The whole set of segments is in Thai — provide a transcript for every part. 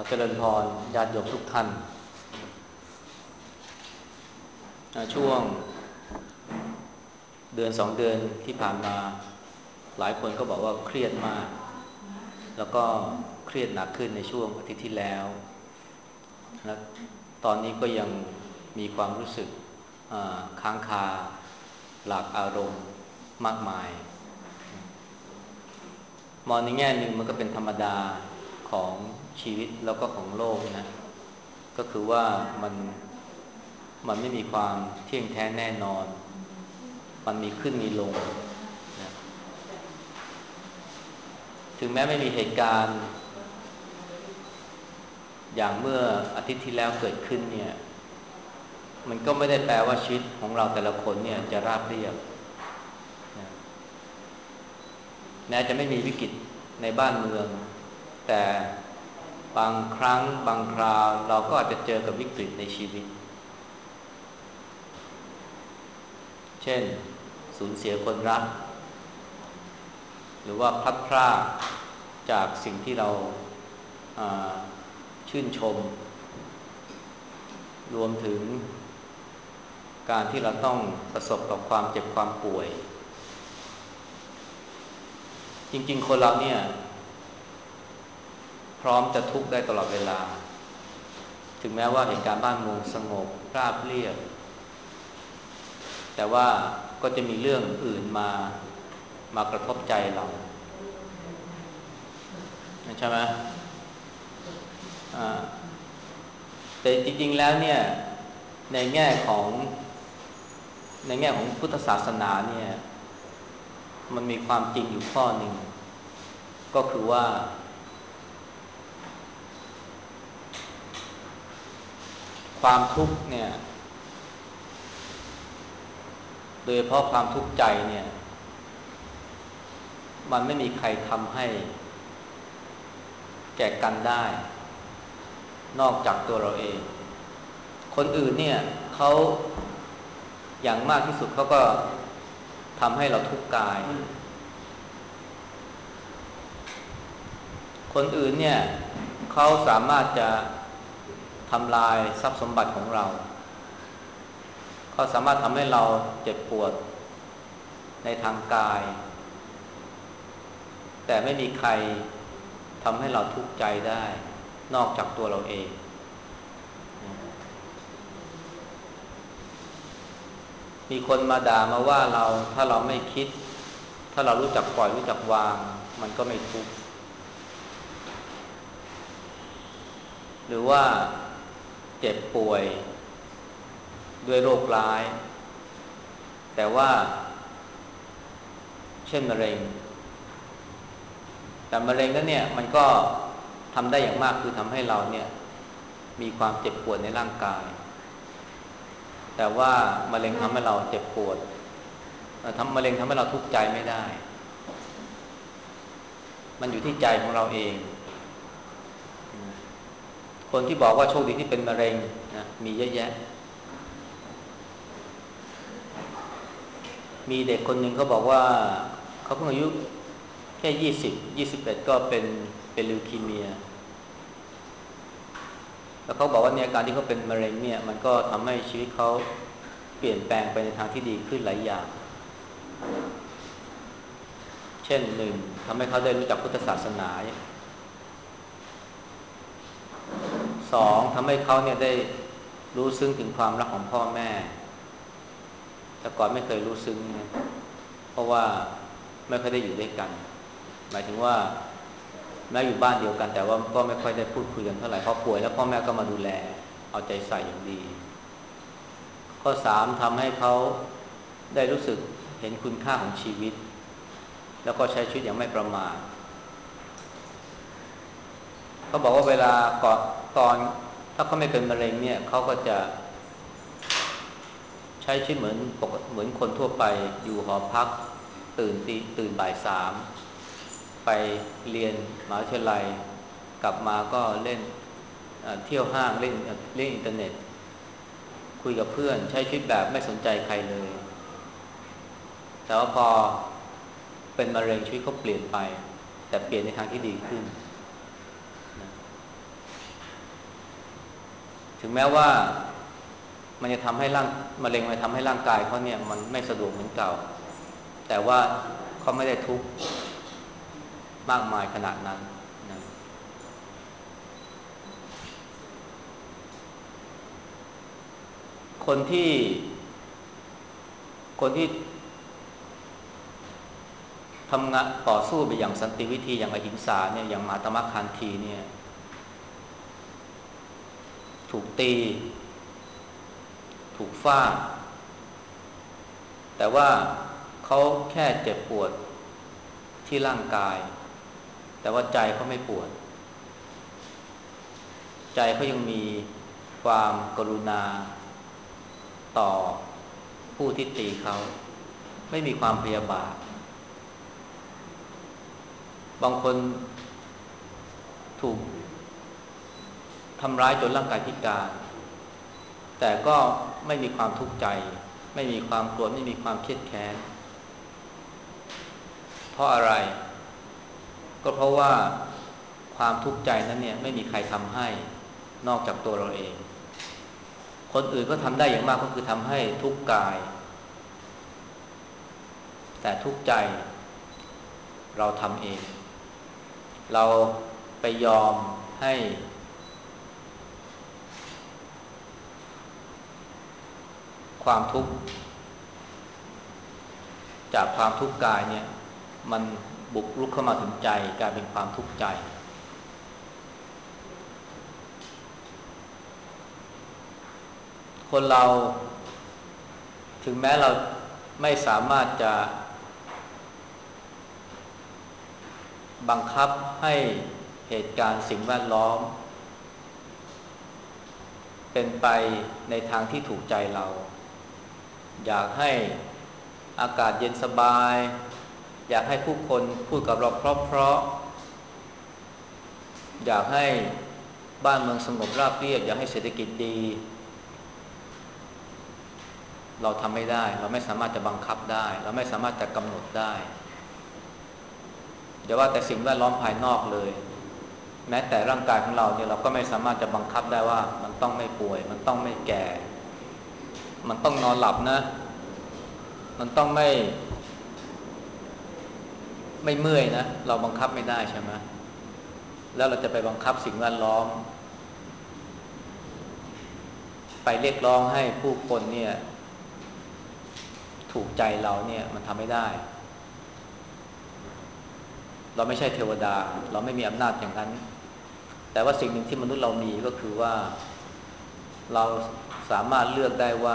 ขอเจริญพรญาติโยมทุกท่านช่วงเดือน2 เดือนที่ผ่านมาหลายคนก็บอกว่าเครียดมากแล้วก็เครียดหนักขึ้นในช่วงอาทิตย์ที่แล้วและตอนนี้ก็ยังมีความรู้สึกค้างคาหลากอารมณ์มากมายมองในแง่หนึ่งมันก็เป็นธรรมดาของชีวิตแล้วก็ของโลกนะก็คือว่ามันไม่มีความเที่ยงแท้แน่นอนมันมีขึ้นมีลงนะถึงแม้ไม่มีเหตุการณ์อย่างเมื่ออาทิตย์ที่แล้วเกิดขึ้นเนี่ยมันก็ไม่ได้แปลว่าชีวิตของเราแต่ละคนเนี่ยจะราบเรียบนะแม้จะไม่มีวิกฤตในบ้านเมืองแต่บางครั้งบางคราวเราก็อาจจะเจอกับวิกฤตในชีวิตเช่นสูญเสียคนรักหรือว่าพลัดพรากจากสิ่งที่เราชื่นชมรวมถึงการที่เราต้องประสบกับความเจ็บความป่วยจริงๆคนเราเนี่ยพร้อมจะทุกข์ได้ตลอดเวลาถึงแม้ว่าเหตุการณ์บ้านเมืองสงบราบเรียบแต่ว่าก็จะมีเรื่องอื่นมากระทบใจเราใช่ไหมแต่จริงๆแล้วเนี่ยในแง่ของพุทธศาสนาเนี่ยมันมีความจริงอยู่ข้อหนึ่งก็คือว่าความทุกข์เนี่ยโดยเฉพาะความทุกข์ใจเนี่ยมันไม่มีใครทำให้แก่กันได้นอกจากตัวเราเองคนอื่นเนี่ยเขาอย่างมากที่สุดเขาก็ทำให้เราทุกข์กายคนอื่นเนี่ยเขาสามารถจะทำลายทรัพย์สมบัติของเราเขาสามารถทำให้เราเจ็บปวดในทางกายแต่ไม่มีใครทำให้เราทุกข์ใจได้นอกจากตัวเราเองมีคนมาด่ามาว่าเราถ้าเราไม่คิดถ้าเรารู้จักปล่อยรู้จักวางมันก็ไม่ทุกข์หรือว่าเจ็บป่วยด้วยโรคร้ายแต่ว่าเช่นมะเร็งแต่มะเร็งนั้นเนี่ยมันก็ทำได้อย่างมากคือทำให้เราเนี่ยมีความเจ็บปวดในร่างกายแต่ว่ามะเร็งทำให้เราเจ็บปวดมะเร็งทำให้เราทุกข์ใจไม่ได้มันอยู่ที่ใจของเราเองคนที่บอกว่าโชคดีที่เป็นมะเร็งนะมีเยอะแยะมีเด็กคนหนึ่งเขาบอกว่าเขาเพิ่งอายุแค่21ก็เป็นลิวคีเมียแล้วเขาบอกว่าเนี่ยการที่เขาเป็นมะเร็งเนี่ยมันก็ทำให้ชีวิตเขาเปลี่ยนแปลงไปในทางที่ดีขึ้นหลายอย่างเช่นหนึ่งทำให้เขาได้รู้จักพุทธศาสนาสองทำให้เขาเนี่ยได้รู้ซึ้งถึงความรักของพ่อแม่แต่ก่อนไม่เคยรู้ซึ้งนะเพราะว่าไม่เคยได้อยู่ด้วยกันหมายถึงว่าแม้อยู่บ้านเดียวกันแต่ว่าก็ไม่ค่อยได้พูดคุยกันเท่าไหร่พอป่วยแล้วพ่อแม่ก็มาดูแลเอาใจใส่อย่างดีข้อสามทำให้เขาได้รู้สึกเห็นคุณค่าของชีวิตแล้วก็ใช้ชีวิตอย่างไม่ประมาทเขาบอกว่าเวลาก่อนตอนถ้าเขาไม่เป็นมะเร็งเนี่ยเขาก็จะใช้ชีวิตเหมือนคนทั่วไปอยู่หอพักตื่นบ่าย3ไปเรียนมหาวิทยาลัยกลับมาก็เล่นเที่ยวห้างเล่นอินเทอร์เน็ตคุยกับเพื่อนใช้ชีวิตแบบไม่สนใจใครเลยแต่ว่าพอเป็นมะเร็งชีวิตเขาเปลี่ยนไปแต่เปลี่ยนในทางที่ดีขึ้นนะถึงแม้ว่ามันจะทำให้มะเร็งมันทำให้ร่างกายเขาเนี่ยมันไม่สะดวกเหมือนเก่าแต่ว่าเขาไม่ได้ทุกข์มากมายขนาดนั้นนะคนที่คนที่ทำงานต่อสู้ไปอย่างสันติวิธีอย่างอหิงสาเนี่ยอย่างมหาตมะคานธีเนี่ยถูกตีถูกฟาดแต่ว่าเขาแค่เจ็บปวดที่ร่างกายแต่ว่าใจเขาไม่ปวดใจเขายังมีความกรุณาต่อผู้ที่ตีเขาไม่มีความพยาบาทบางคนถูกทำร้ายจนร่างกายพิการแต่ก็ไม่มีความทุกข์ใจไม่มีความโกรธไม่มีความเครียดแค้นเพราะอะไรก็เพราะว่าความทุกข์ใจนั้นเนี่ยไม่มีใครทำให้นอกจากตัวเราเองคนอื่นก็ทำได้อย่างมากก็คือทำให้ทุกข์กายแต่ทุกข์ใจเราทำเองเราไปยอมให้ความทุกข์จากความทุกข์กายเนี่ยมันบุกรุกเข้ามาถึงใจกลายเป็นความทุกข์ใจคนเราถึงแม้เราไม่สามารถจะบังคับให้เหตุการณ์สิ่งแวดล้อมเป็นไปในทางที่ถูกใจเราอยากให้อากาศเย็นสบายอยากให้ผู้คนพูดกับเราเพราะๆอยากให้บ้านเมืองสงบราบเรียบอยากให้เศรษฐกิจดีเราทำไม่ได้เราไม่สามารถจะบังคับได้เราไม่สามารถจะกำหนดได้อย่าว่าแต่สิ่งแวดล้อมภายนอกเลยแม้แต่ร่างกายของเราเนี่ยเราก็ไม่สามารถจะบังคับได้ว่ามันต้องไม่ป่วยมันต้องไม่แก่มันต้องนอนหลับนะมันต้องไม่เมื่อยนะเราบังคับไม่ได้ใช่ไหมแล้วเราจะไปบังคับสิ่งแวดล้อมไปเรียกร้องให้ผู้คนเนี่ยถูกใจเราเนี่ยมันทำไม่ได้เราไม่ใช่เทวดาเราไม่มีอำนาจอย่างนั้นแต่ว่าสิ่งหนึ่งที่มนุษย์เรามีก็คือว่าเราสามารถเลือกได้ว่า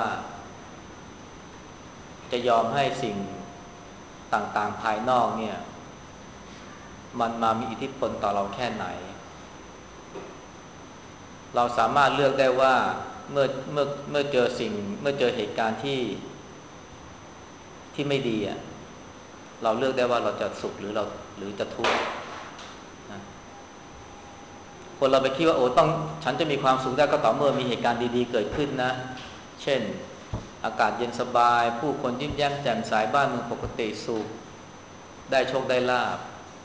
จะยอมให้สิ่งต่างๆภายนอกเนี่ยมันมามีอิทธิพลต่อเราแค่ไหนเราสามารถเลือกได้ว่าเมื่อเจอเมื่อเจอเหตุการณ์ที่ไม่ดีอ่ะเราเลือกได้ว่าเราจะสุขหรือจะทุกข์นะคนเราไปคิดว่าโอ้ต้องฉันจะมีความสุขได้ก็ต่อเมื่อมีเหตุการณ์ดีๆเกิดขึ้นนะเช่นอากาศเย็นสบายผู้คนยิ้มแย้มแจ่มใสบ้านเมืองปกติสุขได้โชคได้ลาภ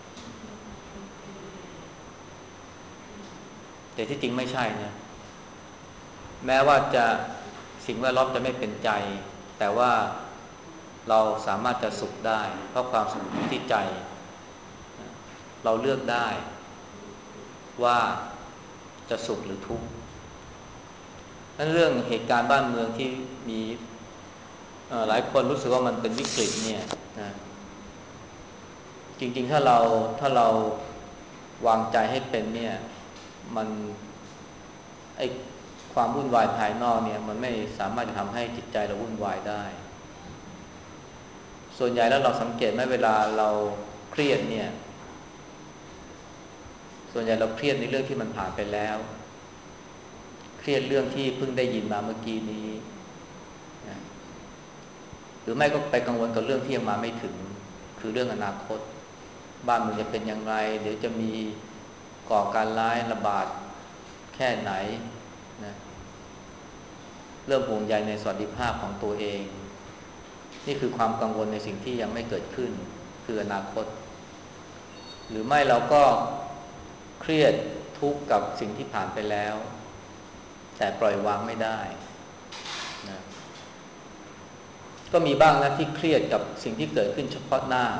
แต่ที่จริงไม่ใช่นะแม้ว่าจะสิ่งแวดล้อมจะไม่เป็นใจแต่ว่าเราสามารถจะสุขได้เพราะความสุขอยู่ที่ใจเราเลือกได้ว่าจะสุขหรือทุกข์นั่นเรื่องเหตุการณ์บ้านเมืองที่มีหลายคนรู้สึกว่ามันเป็นวิกฤตเนี่ยนะจริงๆถ้าเราวางใจให้เป็นเนี่ยมันไอความวุ่นวายภายนอกเนี่ยมันไม่สามารถจะทำให้จิตใจเราวุ่นวายได้ส่วนใหญ่แล้วเราสังเกตไหมเวลาเราเครียดเนี่ยส่วนใหญ่เราเครียดในเรื่องที่มันผ่านไปแล้วเครียดเรื่องที่เพิ่งได้ยินมาเมื่อกี้นี้นะหรือไม่ก็ไปกังวลกับเรื่องที่ยังมาไม่ถึงคือเรื่องอนาคตบ้านเมืองจะเป็นอย่างไรเดี๋ยวจะมีก่อการร้ายระบาดแค่ไหนนะเริ่มห่วงใยในสวัสดิภาพของตัวเองนี่คือความกังวลในสิ่งที่ยังไม่เกิดขึ้นคืออนาคตหรือไม่เราก็เครียดทุกข์กับสิ่งที่ผ่านไปแล้วแต่ปล่อยวางไม่ได้นะก็มีบ้างนะที่เครียดกับสิ่งที่เกิดขึ้นเฉพาะหน้า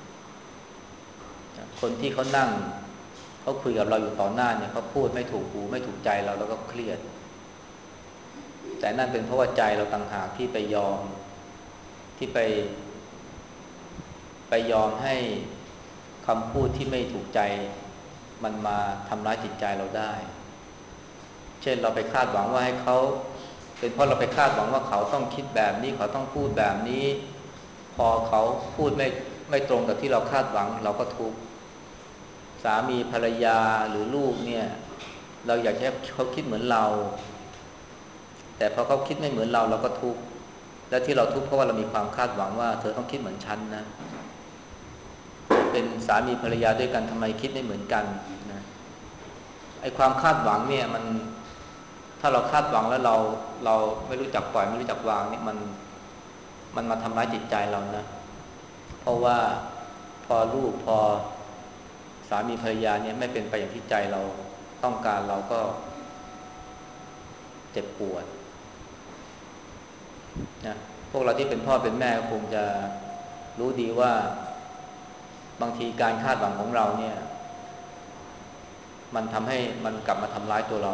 นะคนที่เขานั่งเขาคุยกับเราอยู่ต่อหน้าเนี่ยเขาพูดไม่ถูกหูไม่ถูกใจเราแล้วก็เครียดแต่นั่นเป็นเพราะว่าใจเราต่างหากที่ไปยอมที่ไปยอมให้คำพูดที่ไม่ถูกใจมันมาทำร้ายจิตใจเราได้เช่นเราไปคาดหวังว่าให้เขาเป็นเพราะเราไปคาดหวังว่าเขาต้องคิดแบบนี้เขาต้องพูดแบบนี้พอเขาพูดไม่ตรงกับที่เราคาดหวังเราก็ทุกข์สามีภรรยาหรือลูกเนี่ยเราอยากให้เขาคิดเหมือนเราแต่พอเขาคิดไม่เหมือนเราเราก็ทุกข์และที่เราทุกข์เพราะว่าเรามีความคาดหวังว่าเธอต้องคิดเหมือนฉันนะเป็นสามีภรรยาด้วยกันทำไมคิดไม่เหมือนกันนะไอ้ความคาดหวังเนี่ยมันถ้าเราคาดหวังแล้วเราไม่รู้จักปล่อยไม่รู้จักวางเนี่ยมันมาทำร้ายจิตใจเรานะเพราะว่าพอลูกพอสามีภรรยาเนี่ยไม่เป็นไปอย่างที่ใจเราต้องการเราก็เจ็บปวดนะพวกเราที่เป็นพ่อเป็นแม่คงจะรู้ดีว่าบางทีการคาดหวังของเราเนี่ยมันทำให้มันกลับมาทำร้ายตัวเรา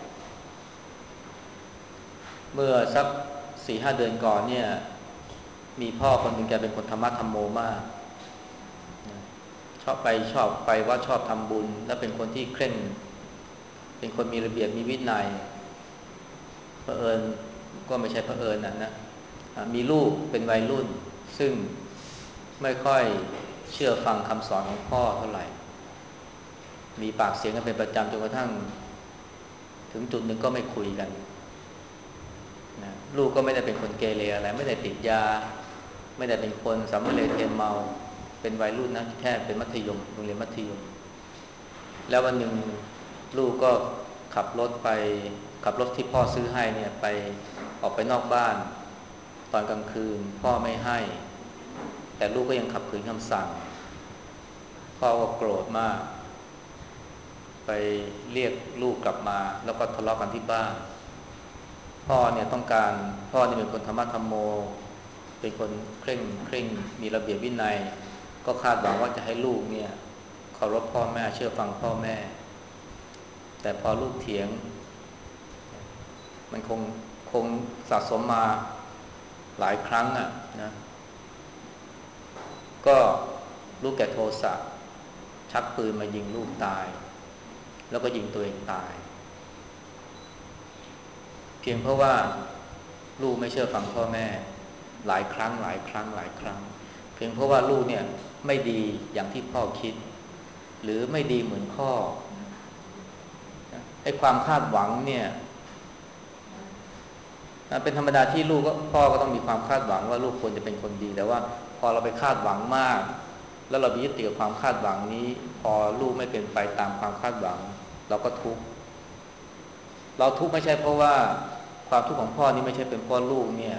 เมื่อสัก4-5 เดือนก่อนเนี่ยมีพ่อคนหนึ่งแกเป็นคนธรรมะธรรมโมมากนะชอบไปวัดชอบทำบุญและเป็นคนที่เคร่งเป็นคนมีระเบียบมีวินัยเผอิญก็ไม่ใช่เผอิญนะมีลูกเป็นวัยรุ่นซึ่งไม่ค่อยเชื่อฟังคำสอนของพ่อเท่าไหร่มีปากเสียงกันเป็นประจำจนกระทั่งถึงจุดหนึ่งก็ไม่คุยกันนะลูกก็ไม่ได้เป็นคนเกเรอะไรไม่ได้ติดยาไม่ได้เป็นคนสำเร็จเทเมาเป็นวัยรุ่นนะแค่เป็นมัธยมโรงเรียนมัธยมแล้ววันหนึ่งลูกก็ขับรถไปขับรถที่พ่อซื้อให้เนี่ยไปออกไปนอกบ้านตอนกลางคืนพ่อไม่ให้แต่ลูกก็ยังขัดขืนคำสั่งพ่อก็โกรธมากไปเรียกลูกกลับมาแล้วก็ทะเลาะกันที่บ้านพ่อเนี่ยต้องการพ่อนี่เป็นคนธรรมะธรรมโมเป็นคนเคร่งมีระเบียบวินัยก็คาดหวังว่าจะให้ลูกเนี่ยเคารพพ่อแม่เชื่อฟังพ่อแม่แต่พอลูกเถียงมันคงสะสมมาหลายครั้งอ่ะนะก็ลูกแก่โทสะชักปืนมายิงลูกตายแล้วก็ยิงตัวเองตายเพียงเพราะว่าลูกไม่เชื่อฟังพ่อแม่หลายครั้งเพียงเพราะว่าลูกเนี่ยไม่ดีอย่างที่พ่อคิดหรือไม่ดีเหมือนพ่อไอ้ความคาดหวังเนี่ยเป็นธรรมดาที่ลูกก็พ่อก็ต้องมีความคาดหวังว่าลูกควรจะเป็นคนดีแต่ว่าพอเราไปคาดหวังมากแล้วเราไปยึดติดกับความคาดหวังนี้พอลูกไม่เป็นไปตามความคาดหวังเราก็ทุกข์เราทุกข์ไม่ใช่เพราะว่าความทุกข์ของพ่อนี่ไม่ใช่เป็นเพราะลูกเนี่ย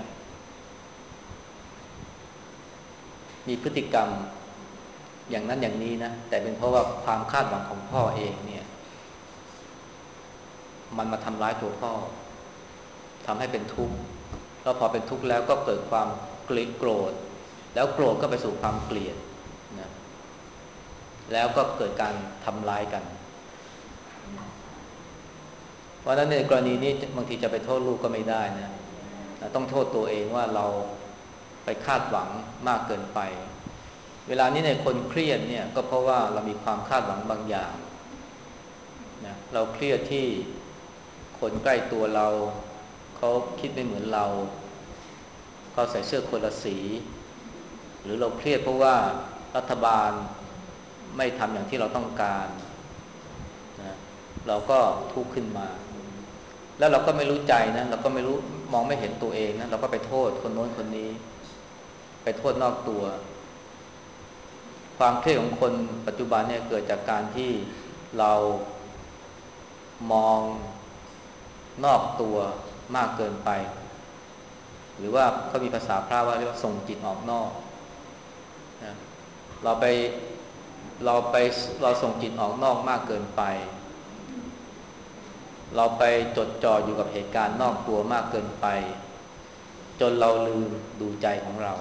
มีพฤติกรรมอย่างนั้นอย่างนี้นะแต่เป็นเพราะว่าความคาดหวังของพ่อเองเนี่ยมันมาทำร้ายตัวพ่อทำให้เป็นทุกข์แล้วพอเป็นทุกข์แล้วก็เกิดความโกรธแล้วโกรธก็ไปสู่ความเกลียดนะแล้วก็เกิดการทำร้ายกันเพราะฉะนั้นในกรณีนี้บางทีจะไปโทษลูกก็ไม่ได้นะต้องโทษตัวเองว่าเราไปคาดหวังมากเกินไปเวลานี้ในคนเครียดเนี่ยก็เพราะว่าเรามีความคาดหวังบางอย่างนะเราเครียดที่คนใกล้ตัวเราเขาคิดไม่เหมือนเราเขาใส่เสื้อคนละสีหรือเราเครียดเพราะว่ารัฐบาลไม่ทำอย่างที่เราต้องการนะเราก็ทุกข์ขึ้นมาแล้วเราก็ไม่รู้ใจนะเราก็ไม่รู้มองไม่เห็นตัวเองนะเราก็ไปโทษคนโน้นคนนี้ไปโทษนอกตัวความเครียดของคนปัจจุบันเนี่ยเกิดจากการที่เรามองนอกตัวมากเกินไปหรือว่าเขามีภาษาพระว่าเรียกว่าส่งจิตออกนอกนะเราไปเราไปเราส่งจิตออกนอกมากเกินไปเราไปจดจ่ออยู่กับเหตุการณ์นอกตัวมากเกินไปจนเราลืมดูใจของเรา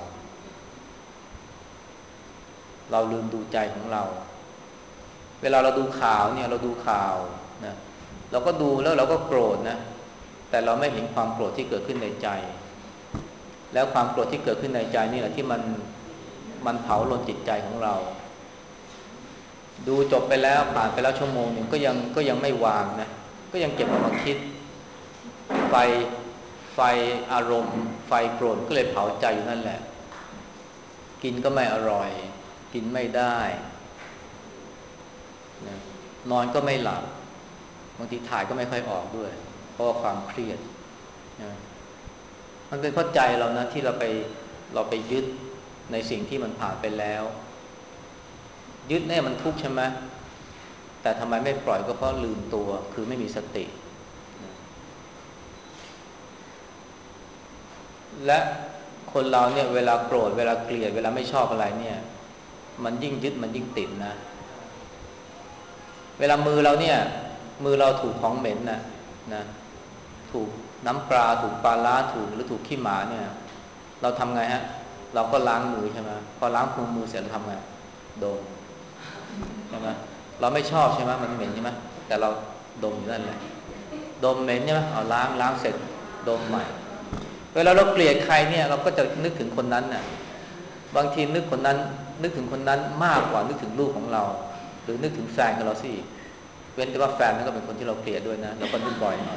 ลืมดูใจของเราเวลาเราดูข่าวเนี่ยเราดูข่าวนะเราก็ดูแล้วเราก็โกรธนะแต่เราไม่เห็นความโกรธที่เกิดขึ้นในใจแล้วความโกรธที่เกิดขึ้นในใจนี่แหละที่มันเผาลนจิตใจของเราดูจบไปแล้วผ่านไปแล้วชั่วโมงหนึ่งก็ยังไม่วางนะก็ยังเก็บเอามาคิดไฟอารมณ์ไฟโกรธก็เลยเผาใจอยู่นั่นแหละกินก็ไม่อร่อยกินไม่ได้นะนอนก็ไม่หลับบางทีถ่ายก็ไม่ค่อยออกด้วยเพราะความเครียดนะมันเป็นเพราะใจเรานะที่เราไปยึดในสิ่งที่มันผ่านไปแล้วยึดเนี่ยมันทุกข์ใช่ไหมแต่ทำไมไม่ปล่อยก็เพราะลืมตัวคือไม่มีสติและคนเราเนี่ยเวลาโกรธเวลาเกลียดเวลาไม่ชอบอะไรเนี่ยมันยิ่งยึดมันยิ่งติดนะเวลามือเราถูกของเหม็นนะถูกน้ำปลาถูกปลาร้าถูกหรือถูกขี้หมาเนี่ยเราทำไงฮะเราก็ล้างมือใช่ไหมพอล้างมือเสร็จเราทำไงดมใช่ไหมเราไม่ชอบใช่ไหมมันเหม็นใช่ไหมแต่เราดมอยู่นั่นแหละดมเหม็นใช่ไหมเอาล้างเสร็จดมใหม่เวลาเราเกลียดใครเนี่ยเราก็จะนึกถึงคนนั้นน่ะบางทีนึกถึงคนนั้นมากกว่านึกถึงลูกของเราหรือนึกถึงแฟนของเราสิเว้นแต่ว่าแฟนนั่นก็เป็นคนที่เราเกลียดด้วยนะเราก็นึกบ่อยหน่อย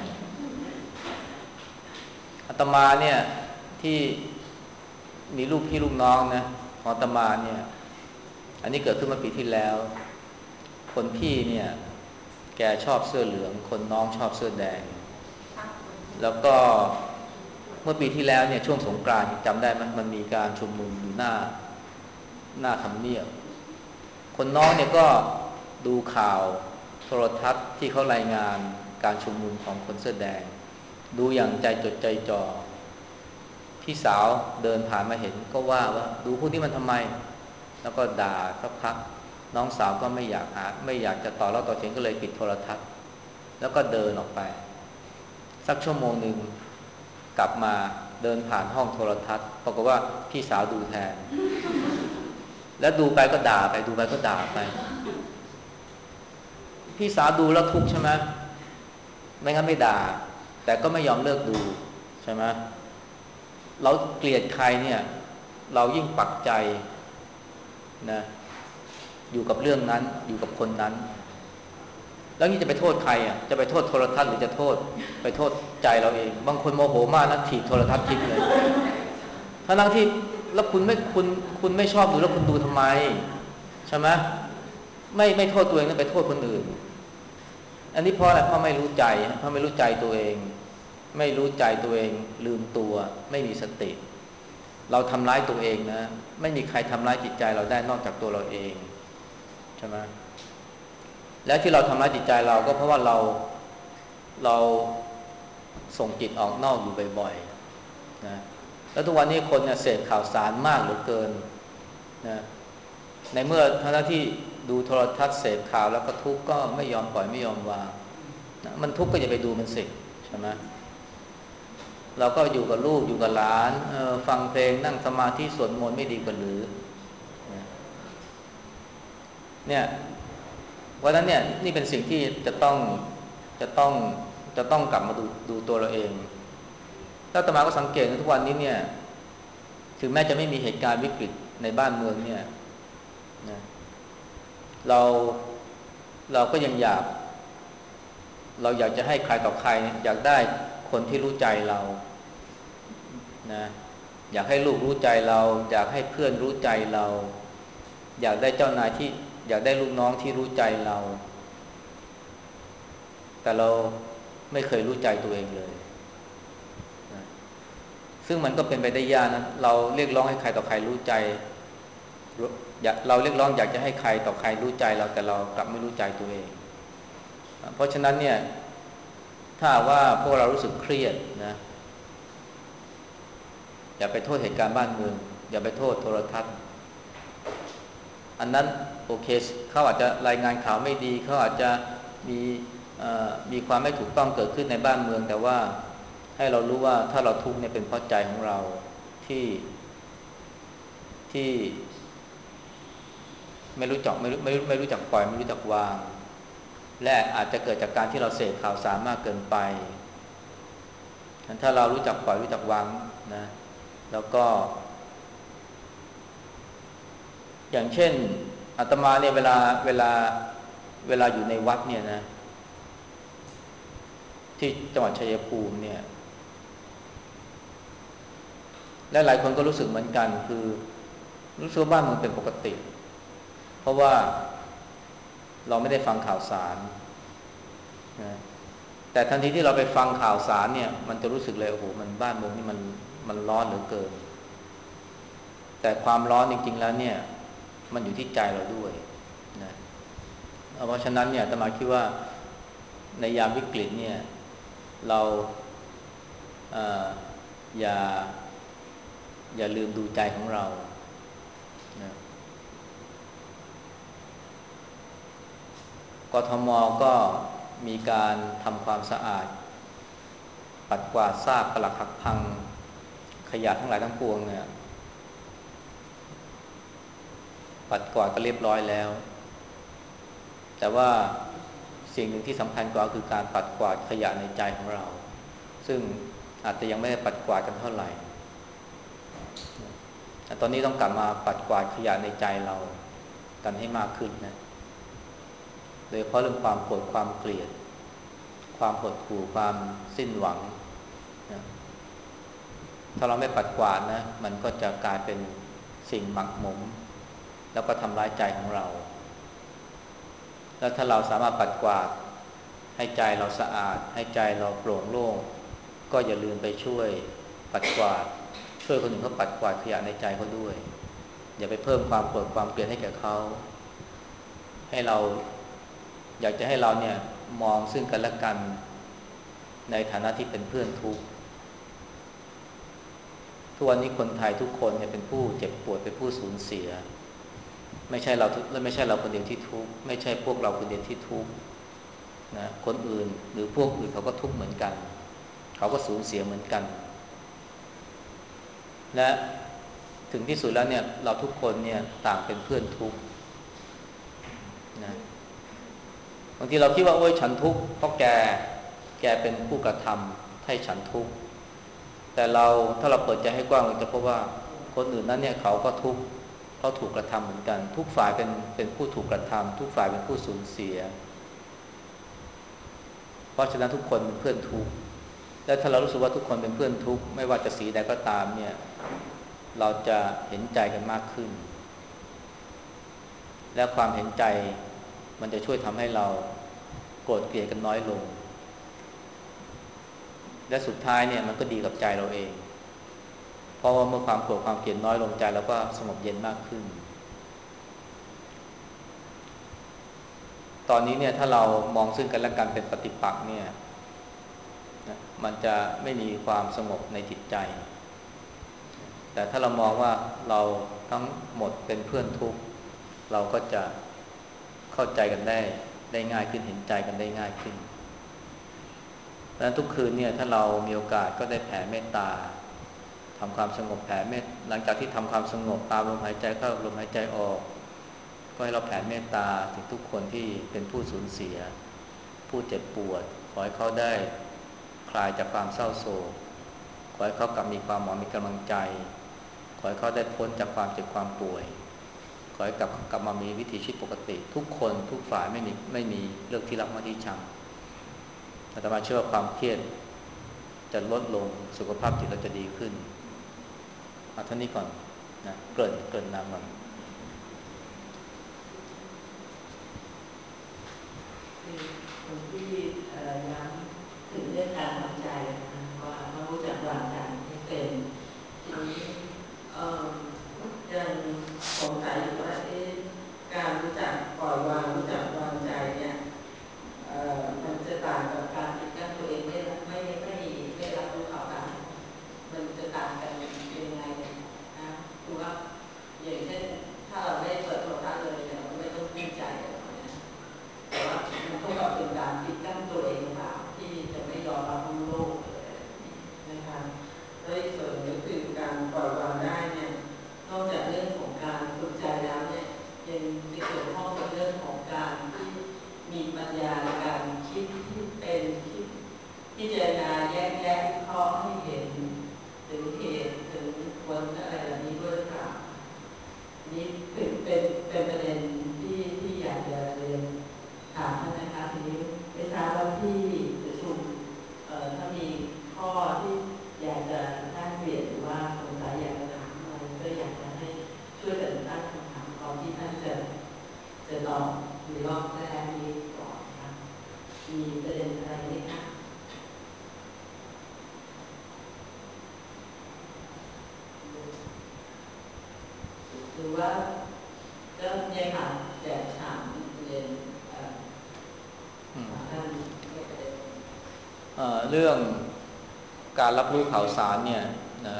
อาตมาเนี่ยที่มีลูกพี่ลูกน้องนะของอาตมาเนี่ยอันนี้เกิดขึ้นมาปีที่แล้วคนพี่เนี่ยแกชอบเสื้อเหลืองคนน้องชอบเสื้อแดงแล้วก็เมื่อปีที่แล้วเนี่ยช่วงสงกรานต์จำได้ไหมมันมีการชุมนุมอยู่หน้าทำเนียบคนน้องเนี่ยก็ดูข่าวโทรทัศน์ที่เขารายงานการชุมนุมของคนเสื้อแดงดูอย่างใจจดใจจ่อพี่สาวเดินผ่านมาเห็นก็ว่าดูพวกนี้มันทำไมแล้วก็ด่าสักพักน้องสาวก็ไม่อยากจะต่อเล่าต่อเถียงก็เลยปิดโทรทัศน์แล้วก็เดินออกไปสักชั่วโมงหนึ่งกลับมาเดินผ่านห้องโทรทัศน์ปรากฏว่าพี่สาวดูแทนแล้วดูไปก็ด่าไปดูไปก็ด่าไปพี่สาวดูแล้วทุกข์ใช่ไหมไม่งั้นไม่ด่าแต่ก็ไม่ยอมเลิกดูใช่ไหมเราเกลียดใครเนี่ยเรายิ่งปักใจนะอยู่กับเรื่องนั้นอยู่กับคนนั้นแล้วนี่จะไปโทษใครอ่ะจะไปโทษโทรทัศน์หรือจะไปโทษใจเราเองบางคนโมโหมากนะถีบโทรทัศน์ทิ้งเลยทั้งที่แล้วคุณไม่ชอบดูแล้วคุณดูทำไมใช่ไหมไม่โทษตัวเองนะไปโทษคนอื่นอันนี้เพราะอะไรเพราะไม่รู้ใจเพราะไม่รู้ใจตัวเองไม่รู้ใจตัวเองลืมตัวไม่มีสติเราทำร้ายตัวเองนะไม่มีใครทำร้ายจิตใจเราได้นอกจากตัวเราเองใช่ไหมและที่เราทำร้ายจิตใจเราก็เพราะว่าเราส่งจิตออกนอกอยู่บ่อยๆนะแล้วทุกวันนี้คนเนี่ยเสพข่าวสารมากเหลือเกินนะในเมื่อทั้งที่ดูโทรทัศน์เสพข่าวแล้วก็ทุกข์ก็ไม่ยอมปล่อยไม่ยอมวางนะมันทุกข์ก็อย่าไปดูมันสิใช่ไหมเราก็อยู่กับลูกอยู่กับหลานฟังเพลงนั่งสมาธิสวดมนต์ไม่ดีกว่าหรือเนี่ยวันนั้นเนี่ยนี่เป็นสิ่งที่จะต้องกลับมาดูตัวเราเองแล้วอาตมาก็สังเกตในทุกวันนี้เนี่ยถึงแม้จะไม่มีเหตุการณ์วิกฤตในบ้านเมืองเนี่ยนะเราก็ยังเราอยากจะให้ใครต่อใครอยากได้คนที่รู้ใจเรานะอยากให้ลูกรู้ใจเราอยากให้เพื่อนรู้ใจเราอยากได้เจ้านายที่อยากได้ลูกน้องที่รู้ใจเราแต่เราไม่เคยรู้ใจตัวเองเลยนะซึ่งมันก็เป็นไปได้ยากนะเราเรียกร้องให้ใครต่อใครรู้ใจเราเรียกร้องอยากจะให้ใครต่อใครรู้ใจเราแต่เรากลับไม่รู้ใจตัวเองเพราะฉะนั้นเนี่ยถ้าว่าพวกเรารู้สึกเครียดนะอย่าไปโทษเหตุการณ์บ้านเมืองอย่าไปโทษโทรทัศน์อันนั้นโอเคเขาอาจจะรายงานข่าวไม่ดีเขาอาจจะมีมีความไม่ถูกต้องเกิดขึ้นในบ้านเมืองแต่ว่าให้เรารู้ว่าถ้าเราทุกข์เนี่ยเป็นเพราะใจของเราที่ที่ไม่รู้จักปล่อยไม่รู้จักวางและอาจจะเกิดจากการที่เราเสพข่าวสารมากเกินไปถ้าเรารู้จักปล่อยรู้จักวางนะแล้วก็อย่างเช่นอาตมาเนี่ยเวลาอยู่ในวัดเนี่ยนะที่จังหวัดชัยภูมิเนี่ยและหลายคนก็รู้สึกเหมือนกันคือรู้สึกว่าบ้านเมืองเป็นปกติเพราะว่าเราไม่ได้ฟังข่าวสารนะแต่ทันทีที่เราไปฟังข่าวสารเนี่ยมันจะรู้สึกเลยโอ้โหมันบ้านเมืองนี่มันร้อนเหลือเกินแต่ความร้อนจริงๆแล้วเนี่ยมันอยู่ที่ใจเราด้วยนะเพราะฉะนั้นเนี่ยอาตมาคิดว่าในยามวิกฤตเนี่ยเราเอ่ออย่าอย่าลืมดูใจของเรานะกทม.ก็มีการทำความสะอาดปัดกวาดซากปรักหักพังขยะทั้งหลายทั้งปวงเนี่ยปัดกวาดก็เรียบร้อยแล้วแต่ว่าสิ่งหนึ่งที่สำคัญกว่าคือการปัดกวาดขยะในใจของเราซึ่งอาจจะยังไม่ได้ปัดกวาดกันเท่าไหร่แต่ตอนนี้ต้องกลับมาปัดกวาดขยะในใจเรากันให้มากขึ้นนะโดยเฉพาะเรื่องความโกรธความเกลียดความหดหู่ความสิ้นหวังนะถ้าเราไม่ปัดกวาดนะมันก็จะกลายเป็นสิ่งหมักหมมแล้วก็ทำร้ายใจของเราแล้วถ้าเราสามารถปัดกวาดให้ใจเราสะอาดให้ใจเราโปร่งโล่งก็อย่าลืมไปช่วยปัดกวาดช่วยคนอื่นเขาปัดกวาดขยะในใจเขาด้วยอย่าไปเพิ่มความโกรธความเกลียดให้แก่เขาให้เราอยากจะให้เราเนี่ยมองซึ่งกันและกันในฐานะที่เป็นเพื่อนทุกข์ทุกวันนี้คนไทยทุกคนเนี่ยเป็นผู้เจ็บปวดเป็นผู้สูญเสียไม่ใช่เราและไม่ใช่เราคนเดียวที่ทุกข์ไม่ใช่พวกเราคนเดียวที่ทุกข์นะคนอื่นหรือพวกอื่นเขาก็ทุกข์เหมือนกันเขาก็สูญเสียเหมือนกันและถึงที่สุดแล้วเนี่ยเราทุกคนเนี่ยต่างเป็นเพื่อนทุกข์นะบางทีเราคิดว่าโอ้ยฉันทุกข์เพราะแกเป็นผู้กระทำให้ฉันทุกข์แต่เราถ้าเราเปิดใจให้กว้างเราจะพบว่าคนอื่นนั้นเนี่ยเขาก็ทุกข์เขาถูกกระทำเหมือนกันทุกฝ่ายเป็นผู้ถูกกระทำทุกฝ่ายเป็นผู้สูญเสียเพราะฉะนั้นทุกคนเป็นเพื่อนทุกข์และถ้าเรารู้สึกว่าทุกคนเป็นเพื่อนทุกข์ไม่ว่าจะสีใดก็ตามเนี่ยเราจะเห็นใจกันมากขึ้นและความเห็นใจมันจะช่วยทำให้เราโกรธเกลียดกันน้อยลงและสุดท้ายเนี่ยมันก็ดีกับใจเราเองเพราะว่าเมื่อความโกรธความเกลียดน้อยลงใจเราก็สงบเย็นมากขึ้นตอนนี้เนี่ยถ้าเรามองซึ่งกันและกันเป็นปฏิปักษ์เนี่ยนะมันจะไม่มีความสงบในจิตใจแต่ถ้าเรามองว่าเราทั้งหมดเป็นเพื่อนทุกข์เราก็จะเข้าใจกันได้ง่ายขึ้นเห็นใจกันได้ง่ายขึ้นเพราะฉะนั้นทุกคืนเนี่ยถ้าเรามีโอกาสก็ได้แผ่เมตตาทำความสงบแผ่เมตหลังจากที่ทำความสงบตามลมหายใจเข้าลมหายใจออกก็ให้เราแผ่เมตตาถึงทุกคนที่เป็นผู้สูญเสียผู้เจ็บปวดขอให้เขาได้คลายจากความเศร้าโศกขอให้เขากลับมีความหวังมีกำลังใจขอให้เขาได้พ้นจากความเจ็บความป่วยขอให้กลับมามีวิถีชีวิตปกติทุกคนทุกฝ่ายไม่มีเรื่องที่รักมาที่ชังอาตมาเชื่อว่าความเครียดจะลดลงสุขภาพจิตเราจะดีขึ้นเอาเท่านี้ก่อนนะเกริ่นนำก่อนคือคนที่ย้ำถึงเรื่องการวางใจนะคะว่าต้องรู้จักวางใจให้เป็นทีนี้ยังสงสัยอยู่ว่าการรู้จักปล่อยวางรู้จักวางใจเนี่ยมันจะต่างกับการปิดกั้นตัวเองไม่รับรู้ข่าวสารมันจะต่างกันยังไงนะคือว่าอย่างเช่นถ้าเราไม่เปิดโทรทัศน์เลยเนี่ยเราก็ไม่ต้องขึ้นใจอะไรเนี่ยแต่ว่ามันเท่ากับเป็นการปิดกั้นตัวจะลองหรือลองแรกนี้ก่อนครับมีประเด็นอะไรไหมคะหรือว่าก็เนี่ยค่ะอยากถามประเด็นท่านไม่ประเด็นเรื่องการรับรู้ข่าวสารเนี่ยนะ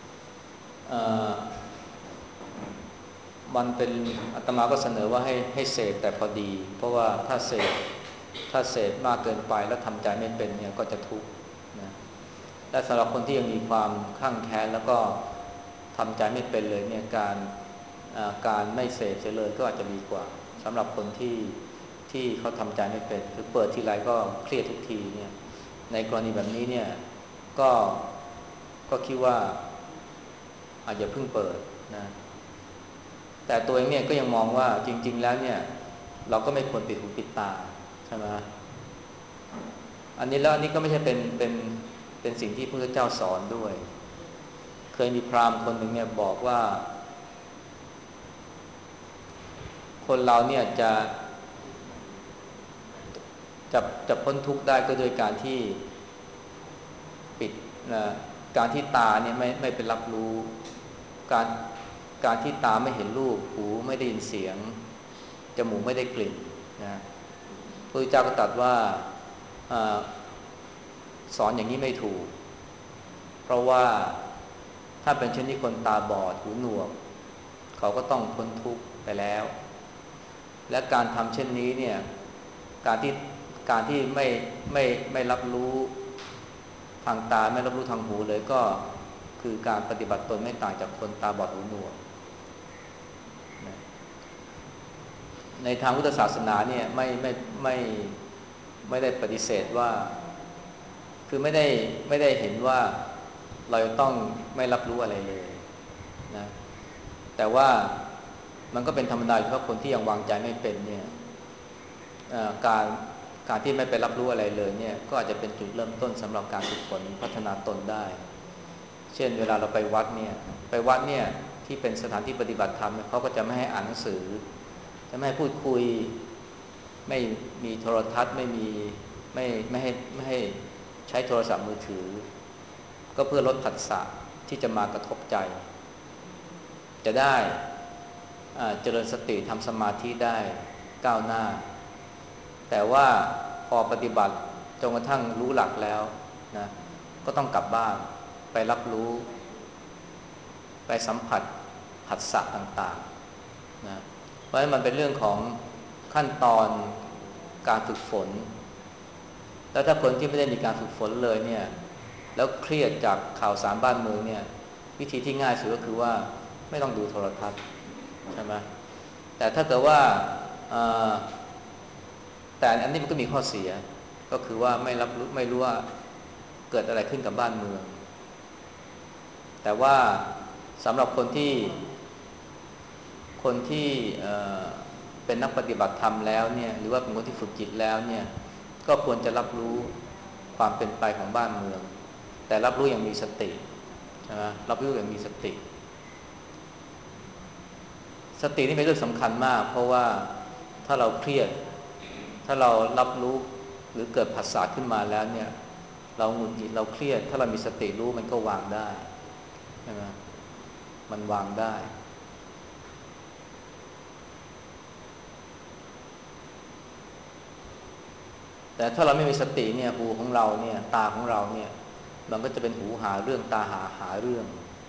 มันเป็นอาตมาก็เสนอว่าให้เสพแต่พอดีเพราะว่าถ้าเสพมากเกินไปแล้วทำใจไม่เป็นเนี่ยก็จะทุกข์นะและสำหรับคนที่ยังมีความคลั่งแคล้นแล้วก็ทำใจไม่เป็นเลยเนี่ยการไม่เสพเสียเลยก็อาจจะดีกว่าสำหรับคนที่เขาทำใจไม่เป็นคือเปิดทีไรก็เครียดทุกทีเนี่ยในกรณีแบบนี้เนี่ยก็ก็คิดว่าอาจจะเพิ่งเปิดนะแต่ตัวเองเนี่ยก็ยังมองว่าจริงๆแล้วเนี่ยเราก็ไม่ควรปิดหูปิดตาใช่ไหมอันนี้แล้วอันนี้ก็ไม่ใช่เป็นสิ่งที่พระพุทธเจ้าสอนด้วยเคยมีพราหมณ์คนหนึ่งเนี่ยบอกว่าคนเราเนี่ยจะจะพ้นทุกข์ได้ก็โดยการที่ปิดนะการที่ตาเนี่ยไม่เป็นรับรู้การการที่ตาไม่เห็นรูปหูไม่ได้ยินเสียงจมูกไม่ได้กลิ่นนะพระพุทธเจ้าก็ตรัสว่าสอนอย่างนี้ไม่ถูกเพราะว่าถ้าเป็นเช่นที่คนตาบอดหูหนวกเขาก็ต้องพ้นทุกข์ไปแล้วและการทำเช่นนี้เนี่ยการที่การที่ไม่รับรู้ทางตาไม่รับรู้ทางหูเลยก็คือการปฏิบัติตนไม่ต่างจากคนตาบอดหูหนวกนะในทางพุทธศาสนาเนี่ยไม่ไม่ได้ปฏิเสธว่าคือไม่ได้เห็นว่าเราต้องไม่รับรู้อะไรเลยนะแต่ว่ามันก็เป็นธรรมดาเพราะคนที่ยังวางใจไม่เป็นเนี่ยการการที่ไม่ไปรับรู้อะไรเลยเนี่ยก็อาจจะเป็นจุดเริ่มต้นสำหรับการฝึกฝนพัฒนาตนได้เช่นเวลาเราไปวัดเนี่ยที่เป็นสถานที่ปฏิบัติธรรมเขาก็จะไม่ให้อ่านหนังสือจะไม่ให้พูดคุยไม่มีโทรทัศน์ไม่ให้ใช้โทรศัพท์มือถือก็เพื่อลดผัสสะที่จะมากระทบใจจะได้เจริญสติทำสมาธิได้ก้าวหน้าแต่ว่าพอปฏิบัติจนกระทั่งรู้หลักแล้วนะก็ต้องกลับบ้านไปรับรู้ไปสัมผัสผัสสะต่างๆนะเพราะฉะนั้นมันเป็นเรื่องของขั้นตอนการฝึกฝนแล้วถ้าคนที่ไม่ได้มีการฝึกฝนเลยเนี่ยแล้วเครียดจากข่าวสารบ้านเมืองเนี่ยวิธีที่ง่ายสุดก็คือว่าไม่ต้องดูโทรทัศน์ใช่ไหมแต่ถ้าเกิดว่าแต่อันนี้มันก็มีข้อเสียก็คือว่าไม่รู้ว่าเกิดอะไรขึ้นกับบ้านเมืองแต่ว่าสำหรับคนที่เป็นนักปฏิบัติธรรมแล้วเนี่ยหรือว่าเป็นคนที่ฝึกจิตแล้วเนี่ยก็ควรจะรับรู้ความเป็นไปของบ้านเมืองแต่รับรู้อย่างมีสติใช่ไหมรับรู้อย่างมีสตินี่เป็นเรื่องสำคัญมากเพราะว่าถ้าเราเครียดถ้าเรารับรู้หรือเกิดผัสสะขึ้นมาแล้วเนี่ยเราหงุดหงิดเราเครียดถ้าเรามีสติรู้มันก็วางได้ใช่ไหมมันวางได้แต่ถ้าเราไม่มีสติเนี่ยหูของเราเนี่ยตาของเราเนี่ยมันก็จะเป็นหูหาเรื่องตาหาเรื่อง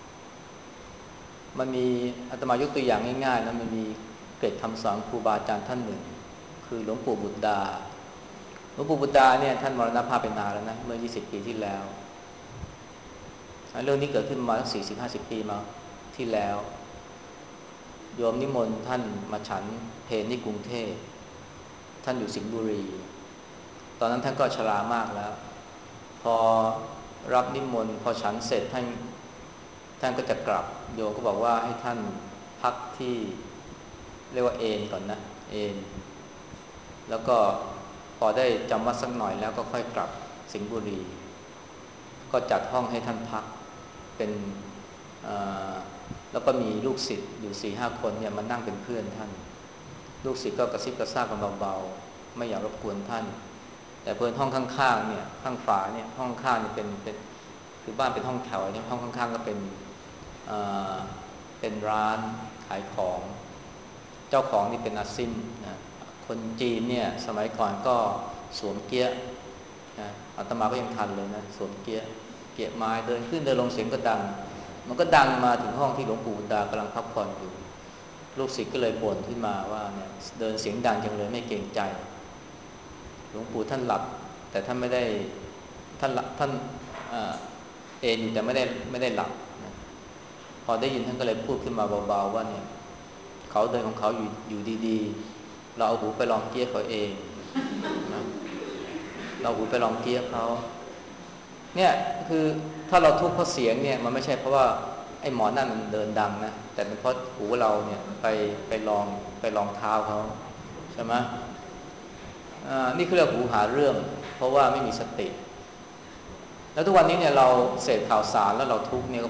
มันมีอาตมายกตัวอย่างง่ายๆนะมันมีเกร็ดคำสอนครูบาอาจารย์ท่านหนึ่งคือหลวงปู่บุตรดาหลวงปู่บุตรดาเนี่ยท่านมรณภาพไปนานแล้วนะเมื่อ20 ปีที่แล้วเรื่องนี้เกิดขึ้นมาตั้ง40-50 ปีมาที่แล้วโยมนิมนต์ท่านมาฉันเพลที่กรุงเทพท่านอยู่สิงห์บุรีตอนนั้นท่านก็ชรามากแล้วพอรับนิมนต์พอฉันเสร็จท่านก็จะกลับโยมก็บอกว่าให้ท่านพักที่เรียกว่าเอนก่อนนะเอนแล้วก็พอได้จำวัดสักหน่อยแล้วก็ค่อยกลับสิงห์บุรีก็จัดห้องให้ท่านพักเป็นแล้วก็มีลูกศิษย์อยู่4-5 คนเนี่ยมานั่งเป็นเพื่อนท่านลูกศิษย์ก็กระซิบกระซาบกันเบาๆไม่อยากรบกวนท่านแต่เพื่อนห้องข้างๆเนี่ยข้างฝาเนี่ยห้องข้างเนี่ยเป็นคือบ้านเป็นห้องแถวเนี่ยห้องข้างๆก็เป็นเอ่อเป็นร้านขายของเจ้าของนี่เป็นอาซิมนะคนจีนเนี่ยสมัยก่อนก็สวมเกี้ยนะอาตมาก็ยังทันเลยนะสวมเกี้ยเกี้ยไม้เดินขึ้นเดินลงเสียงก็ดังมันก็ดังมาถึงห้องที่หลวงปู่บุญดากำลังพักผ่อนอยู่ลูกศิษย์ก็เลยบ่นขึ้นมาว่าเนี่ยเดินเสียงดังจังเลยไม่เกรงใจหลวงปู่ท่านหลับแต่ท่านไม่ได้ท่านหลับท่านเอนอยู่แต่ไม่ได้หลับนะพอได้ยินท่านก็เลยพูดขึ้นมาเบาๆว่าเนี่ยเขาเดินของเขาอยู่ดีๆเราเอาหูไปลองเกี้ยเขาเองนะเราเอาหูไปลองเกี้ยเขาเนี่ยคือถ้าเราทุกข์เพราะเสียงเนี่ยมันไม่ใช่เพราะว่าไอ้หมอนั่นมันเดินดังนะแต่เป็นเพราะหูเราเนี่ยไปลองเท้าเขาใช่ไหมนี่คือเรื่องหูหาเรื่องเพราะว่าไม่มีสติแล้วทุกวันนี้เนี่ยเราเสพข่าวสารแล้วเราทุกข์เนี่ยก็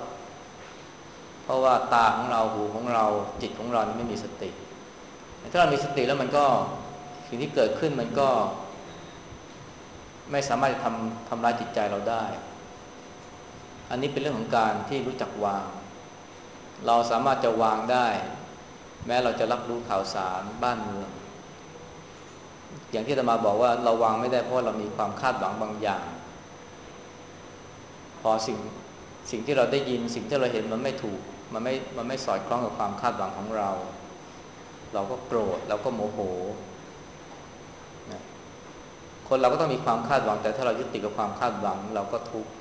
เพราะว่าตาของเราหูของเราจิตของเรานี่ไม่มีสติถ้าเรามีสติแล้วมันก็สิ่งที่เกิดขึ้นมันก็ไม่สามารถจะทำร้ายจิตใจเราได้อันนี้เป็นเรื่องของการที่รู้จักวางเราสามารถจะวางได้แม้เราจะรับรู้ข่าวสารบ้านเมืองอย่างที่อาตมาบอกว่าเราวางไม่ได้เพราะเรามีความคาดหวังบางอย่างพอสิ่งที่เราได้ยินสิ่งที่เราเห็นมันไม่ถูกมันไม่สอดคล้องกับความคาดหวังของเราก็โกรธเราก็โมโหนะคนเราก็ต้องมีความคาดหวังแต่ถ้าเรายึดติดกับความคาดหวังเราก็ทุกข์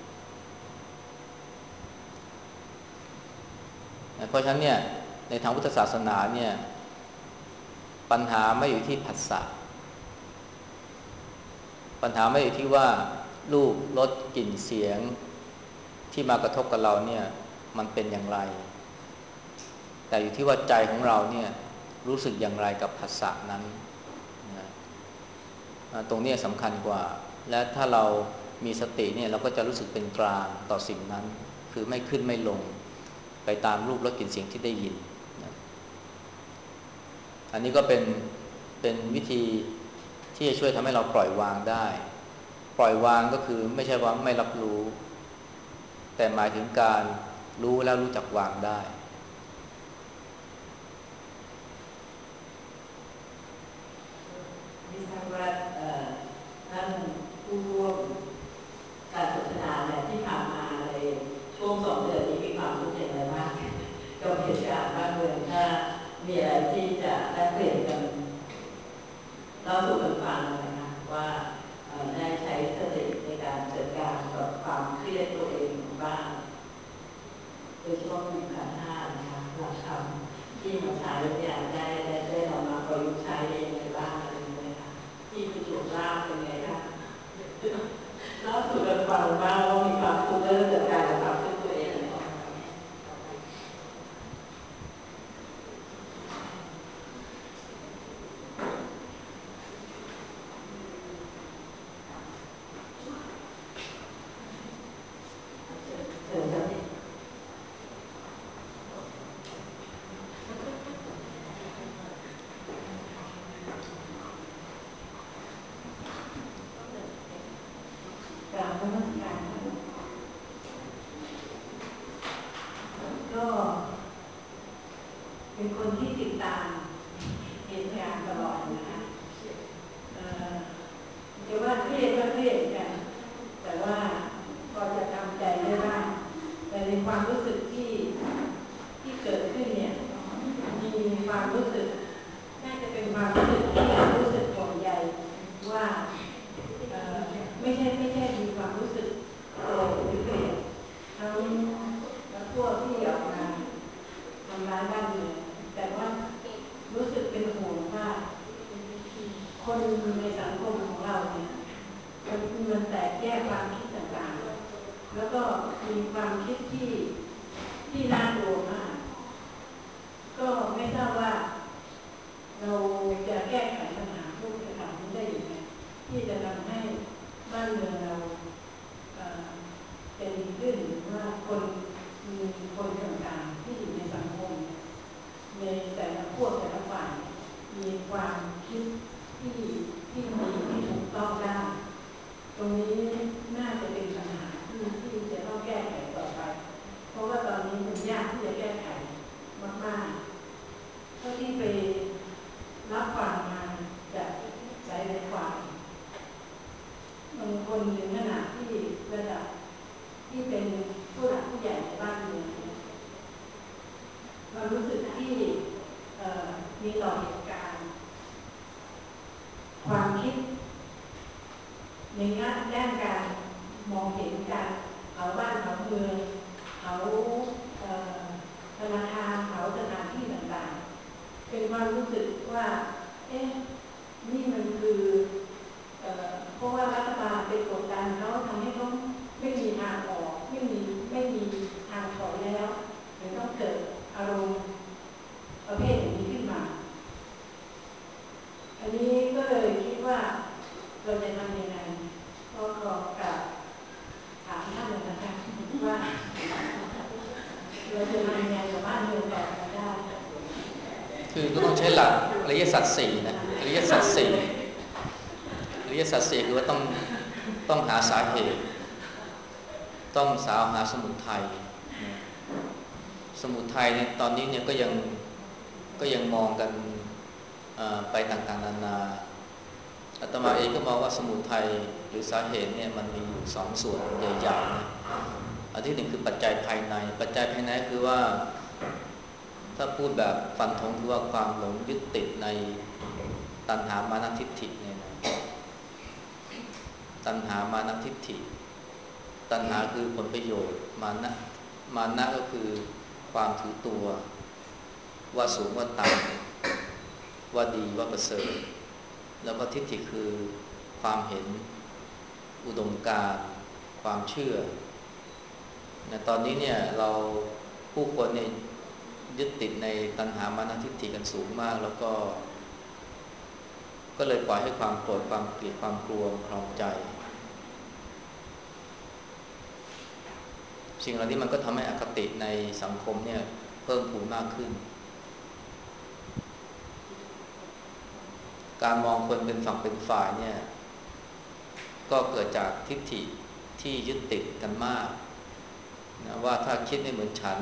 เพราะฉะนั้นเนี่ยในทางพุทธศาสนาเนี่ยปัญหาไม่อยู่ที่ผัสสะปัญหาไม่อยู่ที่ว่ารูปรสกลิ่นเสียงที่มากระทบกับเราเนี่ยมันเป็นอย่างไรแต่อยู่ที่ว่าใจของเราเนี่ยรู้สึกอย่างไรกับผัสสะนั้นนะตรงนี้สำคัญกว่าและถ้าเรามีสติเนี่ยเราก็จะรู้สึกเป็นกลางต่อสิ่งนั้นคือไม่ขึ้นไม่ลงไปตามรูปรสกลิ่นเสียงที่ได้ยินนะอันนี้ก็เป็นวิธีที่จะช่วยทำให้เราปล่อยวางได้ปล่อยวางก็คือไม่ใช่ว่าไม่รับรู้แต่หมายถึงการรู้แล้วรู้จักวางได้ไม่ทราบว่าท่านผู้ร่วมการสนทนาเนี่ยที่ผ่านมาในช่วง2 เดือนนี้มีความรู้สึกอย่างไรบ้างกับเหตุการณ์บ้านเมืองถ้ามีอะไรที่จะแลกเปลี่ยนกันเล่าสู่กันฟังนะคะว่าได้ใช้สติในการจัดการกับความเครียดตัวเองบ้างโดยเฉพาะกลุ่มขันธ์ห้านะคะหลักธรรมที่มาใช้เนี่ยได้นำมาประยุกต์ใช้ยังไงบ้างอะไรอย่างเงี้ยค่ะที่ประจวบราษฎร์เป็นไงบ้างเล่าสู่กันฟังบ้างว่ามีความทุกข์และจัดการกับความทุกข์ตัวเองอะไรอย่างเงี้ยเชิญครับกราบนมัสการค่ะก็เป็นคนที่ติดตามเหตุการณ์ตลอดนะคะเอ่อจะว่าเครียดก็เครียดกันแต่ว่าพอจะทำใจได้บ้างแต่ในความรู้สึกที่เกิดขึ้นเนี่ยมีความรู้สึกน่าจะเป็นความรู้สึกที่รู้สึกห่วงใยว่าไม่ใช่มีความรู้สึกโกรธหรือเกลียดทั้งพวกที่ออกมาทำร้ายบ้านเมืองแต่ว่ารู้สึกเป็นห่วงว่าคนในสังคมของเราเนี่ยมันแตกแยกความคิดต่างๆแล้วก็มีความคิดที่น่ากลัวมากก็ไม่ทราบว่าเราจะแก้ไขปัญหาพวกเหล่านี้ได้อย่างไรที่จะทำให้บ้านเมืองเราจะดีขึ้นหรือว่ามีคนต่างๆที่อยู่ในสังคมในแต่ละพวกแต่ละฝ่ายมีที่ไปรับฟังมาจากหลายฝ่ายบางคนถึงขนาดที่ระดับที่เป็นผู้หลักผู้ใหญ่ในบ้านเมืองความรู้สึกที่มีต่อเหตุการณ์ความคิดในด้านการมองเห็นการเผาบ้านเผาเมืองเผาธนาคารเผาสถานที่ต่างๆเป็นความรู้สึกว่านี่มันคือเพราะว่ารัฐบาลเป็นกดดันเขาทำให้เขาไม่มีทางออกไม่มีทางถอยแล้วถึงต้องเกิดอารมณ์ประเภทอย่างนี้ขึ้นมาอันนี้ก็เลยคิดว่าเราจะทำยังไงก็ขอกับถามท่านนะคะว่าเราจะทำยังไงกับบ้านเมืองต่อไปได้คือก็ต้องใช้หลักอริยสัจสี่นะอริยสัจสี่อริยสัจสี่คือว่าต้องหาสาเหตุต้องหาสมุทัยนะสมุทัยเนี่ยตอนนี้เนี่ยก็ยังมองกันไปต่างๆนานาอาตมาเองก็มองว่าสมุทัยหรือสาเหตุเนี่ยมันมีอยู่สองส่วนใหญ่ๆนะอันที่หนึ่งคือปัจจัยภายในปัจจัยภายในคือว่าถ้าพูดแบบฟันธงคือว่าความหลงยึดติดในตัณหามานะทิฏฐิเนี่ยนะตัณหามานะทิฏฐิตัณหาคือผลประโยชน์มานะก็คือความถือตัวว่าสูงว่าต่ำว่าดีว่าประเสริฐแล้วก็ทิฏฐิคือความเห็นอุดมการณ์ความเชื่อในตอนนี้เนี่ยเราผู้คนเนี่ยยึดติดในตัณหามานะทิฏฐิกันสูงมากแล้วก็เลยปล่อยให้ความโกรธความเกลียดความกลัวครองใจสิ่งเหล่านี้มันก็ทำให้อคติในสังคมเนี่ยเพิ่มพูนมากขึ้นการมองคนเป็นฝั่งเป็นฝ่ายเนี่ยก็เกิดจากทิฏฐิที่ยึดติดกันมากนะว่าถ้าคิดไม่เหมือนฉัน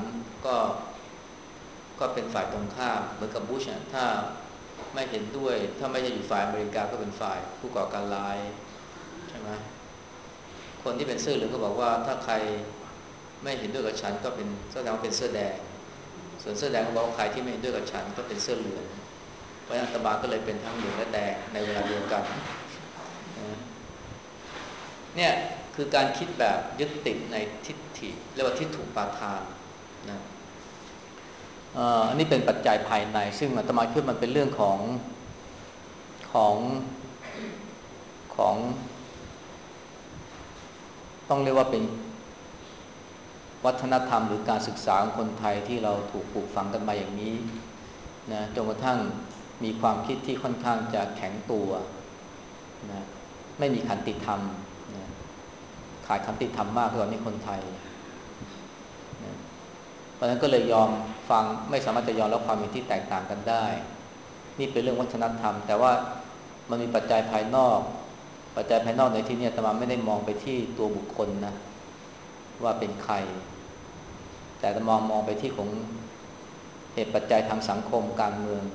ก็เป็นฝ่ายตรงข้ามเหมือนกับบุชถ้าไม่เห็นด้วยถ้าไม่ใช่อยู่ฝ่ายอเมริกาก็เป็นฝ่ายผู้ก่อการร้ายใช่ไหมคนที่เป็นเสื้อเหลืองก็บอกว่าถ้าใครไม่เห็นด้วยกับฉันก็เป็นแสดงว่าเป็นเสื้อแดงส่วนเสื้อแดงก็บอกว่าใครที่ไม่เห็นด้วยกับฉันก็เป็นเสื้อเหลืองเพราะฉะนั้นอาตมาก็เลยเป็นทั้งเหลืองและแดงในเวลาเดียวกันเนี่ยคือการคิดแบบยึดติดในทิฏฐิเรียกว่าทิฏฐุปาทานนะอันนี้เป็นปัจจัยภายในซึ่งอาตมาคิดมันเป็นเรื่องของของต้องเรียกว่าเป็นวัฒนธรรมหรือการศึกษาของคนไทยที่เราถูกปลูกฝังกันมาอย่างนี้นะจนกระทั่งมีความคิดที่ค่อนข้างจะแข็งตัวนะไม่มีขันติธรรมนะขาดขันติธรรมมากตอนนี้คนไทยนะเพราะฉะนั้นก็เลยยอมฟังไม่สามารถจะยอมรับความเห็นที่แตกต่างกันได้นี่เป็นเรื่องวัฒนธรรมแต่ว่ามันมีปัจจัยภายนอกปัจจัยภายนอกในที่นี้อาตมาไม่ได้มองไปที่ตัวบุคคลนะว่าเป็นใครแต่จะมองไปที่ของเหตุปัจจัยทางสังคมการเมือง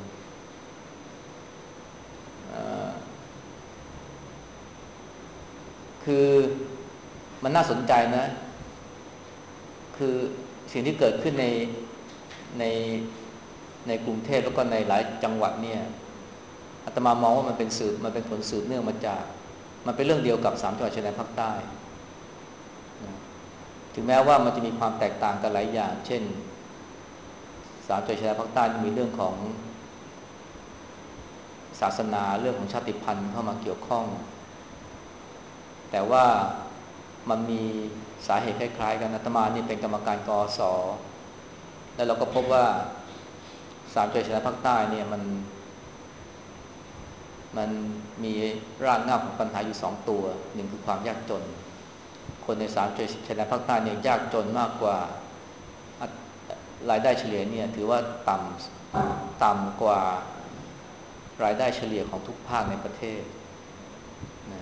คือมันน่าสนใจนะคือสิ่งที่เกิดขึ้นในในกรุงเทพแล้วก็ในหลายจังหวัดเนี่ยอาตมามองว่ามันเป็นผลสืบเนื่องมาจากมันเป็นเรื่องเดียวกับ3จังหวัดชายแดนภาคใต้ถึงแม้ว่ามันจะมีความแตกต่างกันหลายอย่างเช่น3จังหวัดชายแดนภาคใต้มีเรื่องของศาสนาเรื่องของชาติพันธุ์เข้ามาเกี่ยวข้องแต่ว่ามันมีสาเหตุคล้ายๆกันอาตมานี่เป็นกรรมการกอสแล้วเราก็พบว่า3จังหวัดชายแดนภาคใต้เนี่ยมันมีรากเหง้าของปัญหาอยู่2ตัวหนึ่งคือความยากจนคนใน3จังหวัดชายแดนภาคใต้เนี่ยยากจนมากกว่ารายได้เฉลี่ยเนี่ยถือว่าต่ำกว่ารายได้เฉลี่ยของทุกภาคในประเทศนะ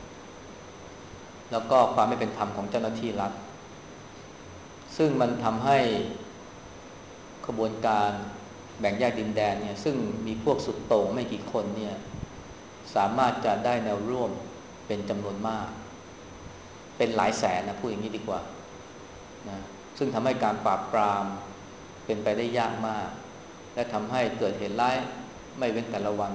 แล้วก็ความไม่เป็นธรรมของเจ้าหน้าที่รัฐซึ่งมันทำให้ขบวนการแบ่งแยกดินแดนเนี่ยซึ่งมีพวกสุดโต่งไม่กี่คนเนี่ยสามารถจะได้แนวร่วมเป็นจำนวนมากเป็นหลายแสนนะพูดอย่างนี้ดีกว่านะซึ่งทำให้การปราบปรามเป็นไปได้ยากมากและทำให้เกิดเหตุร้ายไม่เว้นแต่ละวัน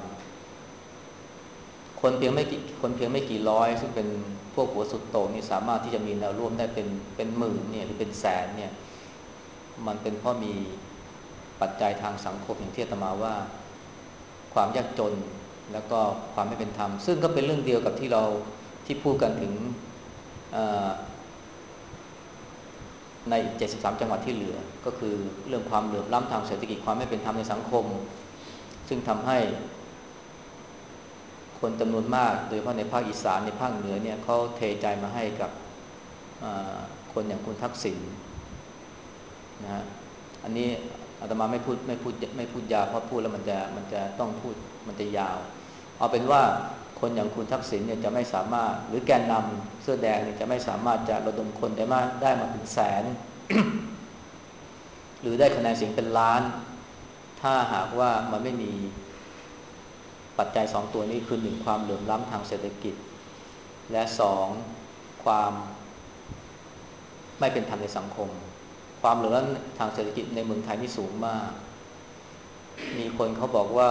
คนเพียงไม่กี่ร้อยซึ่งเป็นพวกหัวสุดโต่งนี่สามารถที่จะมีแนวร่วมได้เป็นหมื่นเนี่ยหรือเป็นแสนเนี่ยมันเป็นเพราะมีปัจจัยทางสังคมอย่างที่อาตมาว่าความยากจนแล้วก็ความไม่เป็นธรรมซึ่งก็เป็นเรื่องเดียวกับที่เราที่พูดกันถึงใน73จังหวัดที่เหลือก็คือเรื่องความเหลื่อมล้ำทางเศรษฐกิจความไม่เป็นธรรมในสังคมซึ่งทำให้คนจำนวนมากโดยเฉพาะในภาคอีสานในภาคเหนือเนี่ยเขาเทใจมาให้กับคนอย่างคุณทักษิณนะฮะอันนี้อาตมาไม่พูดยาวเพราะพูดแล้วมันจะต้องพูดมันจะยาวเอาเป็นว่าคนอย่างคุณทักษิณเนี่ยจะไม่สามารถหรือแกนนำเสื้อแดงเนี่ยจะไม่สามารถจะระดมคนได้มาถึงแสน หรือได้คะแนนเสียงเป็นล้านถ้าหากว่ามันไม่มีปัจจัย2ตัวนี้คือ1ความเหลื่อมล้ำทางเศรษฐกิจและ2ความไม่เป็นธรรมในสังคมความเหลื่อมล้ำทางเศรษฐกิจในเมืองไทยนี่สูงมากมีคนเขาบอกว่า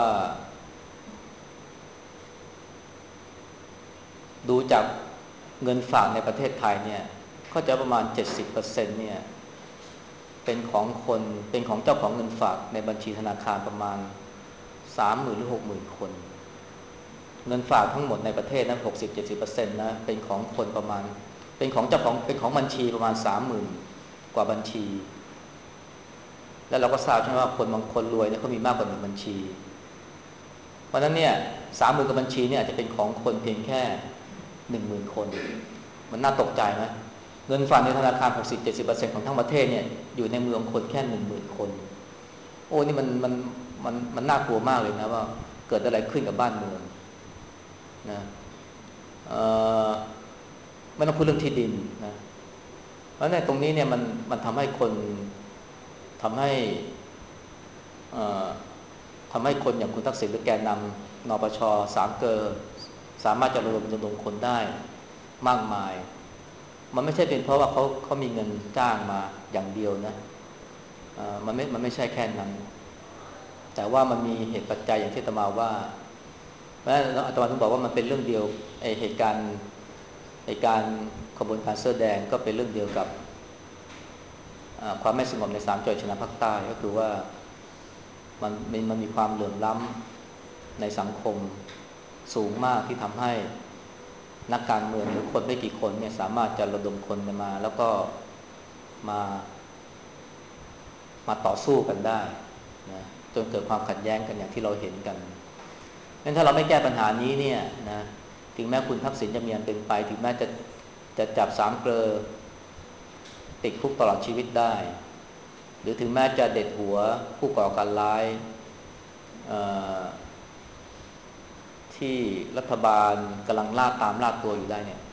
ดูจากเงินฝากในประเทศไทยเนี่ยก็จะประมาณ 70% เนี่ยเป็นของเจ้าของเงินฝากในบัญชีธนาคารประมาณ 30,000 หรือ 60,000 คนเงินฝากทั้งหมดในประเทศนั้น 60-70% นะเป็นของคนประมาณเป็นของเจ้าของเป็นของบัญชีประมาณ 30,000 กว่าบัญชีแล้วเราก็ทราบใช่ไหมว่าคนบางคนรวยเนี่ยเขามีมากกว่า1บัญชีเพราะฉะนั้นเนี่ย 30,000 กว่าบัญชีเนี่ยอาจจะเป็นของคนเพียงแค่ 10,000 คนมันน่าตกใจไหมเงินฝากในธนาคาร 60-70% ของทั้งประเทศเนี่ยอยู่ในมือของคนแค่ 10,000 คนโอ้นี่มันน่ากลัวมากเลยนะว่าเกิดอะไรขึ้นกับบ้านเมืองนะไม่ต้องพูดเรื่องที่ดินนะเพราะในตรงนี้เนี่ยมันทำให้คนทำให้คนอย่างคุณทักษิณหรือแกนนำนปช3เกอสามารถจะระดมคนได้มากมายมันไม่ใช่เป็นเพราะว่าเขามีเงินจ้างมาอย่างเดียวนะมันไม่ใช่แค่นั้นแต่ว่ามันมีเหตุปัจจัยอย่างที่อาตมาว่าเพราะฉะนั้นอาตมาถึงบอกว่ามันเป็นเรื่องเดียวเหตุการณ์ขบวนการเสื้อแดงก็เป็นเรื่องเดียวกับความไม่สงบใน3จังหวัดชายแดนภาคใต้ก็คือว่ามันมีความเหลื่อมล้ำในสังคมสูงมากที่ทำให้นักการเมืองหรือคนไม่กี่คนเนี่ยสามารถจะระดมคนมาแล้วก็มาต่อสู้กันได้นะจนเกิดความขัดแย้งกันอย่างที่เราเห็นกันงั้นถ้าเราไม่แก้ปัญหานี้เนี่ยนะถึงแม้คุณทักษิณจะมีอันเป็นไปถึงแม้จะจับ3เกลอติดคุกตลอดชีวิตได้หรือถึงแม้จะเด็ดหัวผู้ก่อการร้ายที่รัฐบาลกำลังล่าตัวอยู่ได้เนี่ย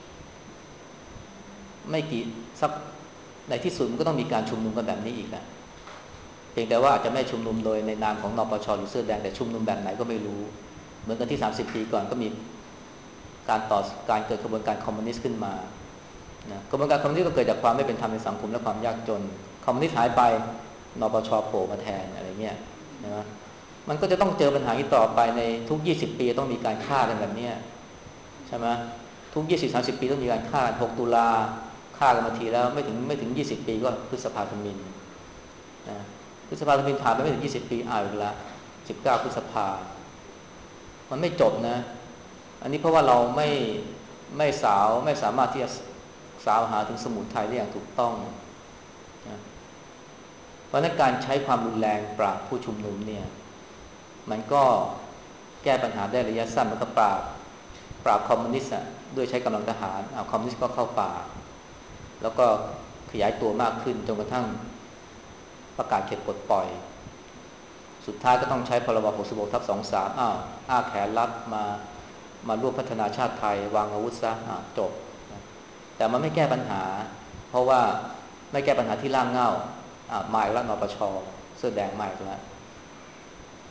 ไม่กี่สักในที่สุดมันก็ต้องมีการชุมนุมกันแบบนี้อีกนะเพียงแต่ว่าอาจจะไม่ชุมนุมโดยในนามของนปชหรือเสื้อแดงแต่ชุมนุมแบบไหนก็ไม่รู้เหมือนกันที่30 ปีก่อนก็มีการเกิดกระบวนการคอมมิวนิสต์ขึ้นมานะกระบวนการคอมมิวนิสต์ก็เกิดจากความไม่เป็นธรรมในสังคมและความยากจนคอมมิวนิสต์หายไปนปชโผล่มาแทนอะไรเงี้ยนะมันก็จะต้องเจอปัญหานี้ต่อไปในทุก20 ปีต้องมีการฆ่ากันแบบนี้ใช่ไหมทุก20-30 ปีต้องมีการฆ่า6 ตุลาฆ่ากันมาทีแล้วไม่ถึง20 ปีก็พฤษภาธมิฬนะพฤษภาธมิฬผ่านไปไม่ถึง20 ปีอีกแล้ว19 พฤษภามันไม่จบนะอันนี้เพราะว่าเราไม่สามารถที่จะสาวหาถึงสมุทัยได้อย่างถูกต้องนะเพราะนั้นการใช้ความรุนแรงปราบผู้ชุมนุมเนี่ยมันก็แก้ปัญหาได้ระยะสั้นมันก็ปราบคอมมิวนิสต์ด้วยใช้กำลังทหารคอมมิวนิสต์ก็เข้าป่าแล้วก็ขยายตัวมากขึ้นจนกระทั่งประกาศเขตปลดปล่อยสุดท้ายก็ต้องใช้พรบ66/23แขนรับมาร่วมพัฒนาชาติไทยวางอาวุธซะจบแต่มันไม่แก้ปัญหาเพราะว่าไม่แก้ปัญหาที่รากเหง้ามาอีกแล้วนปชเสื้อแดงมาอีกแล้ว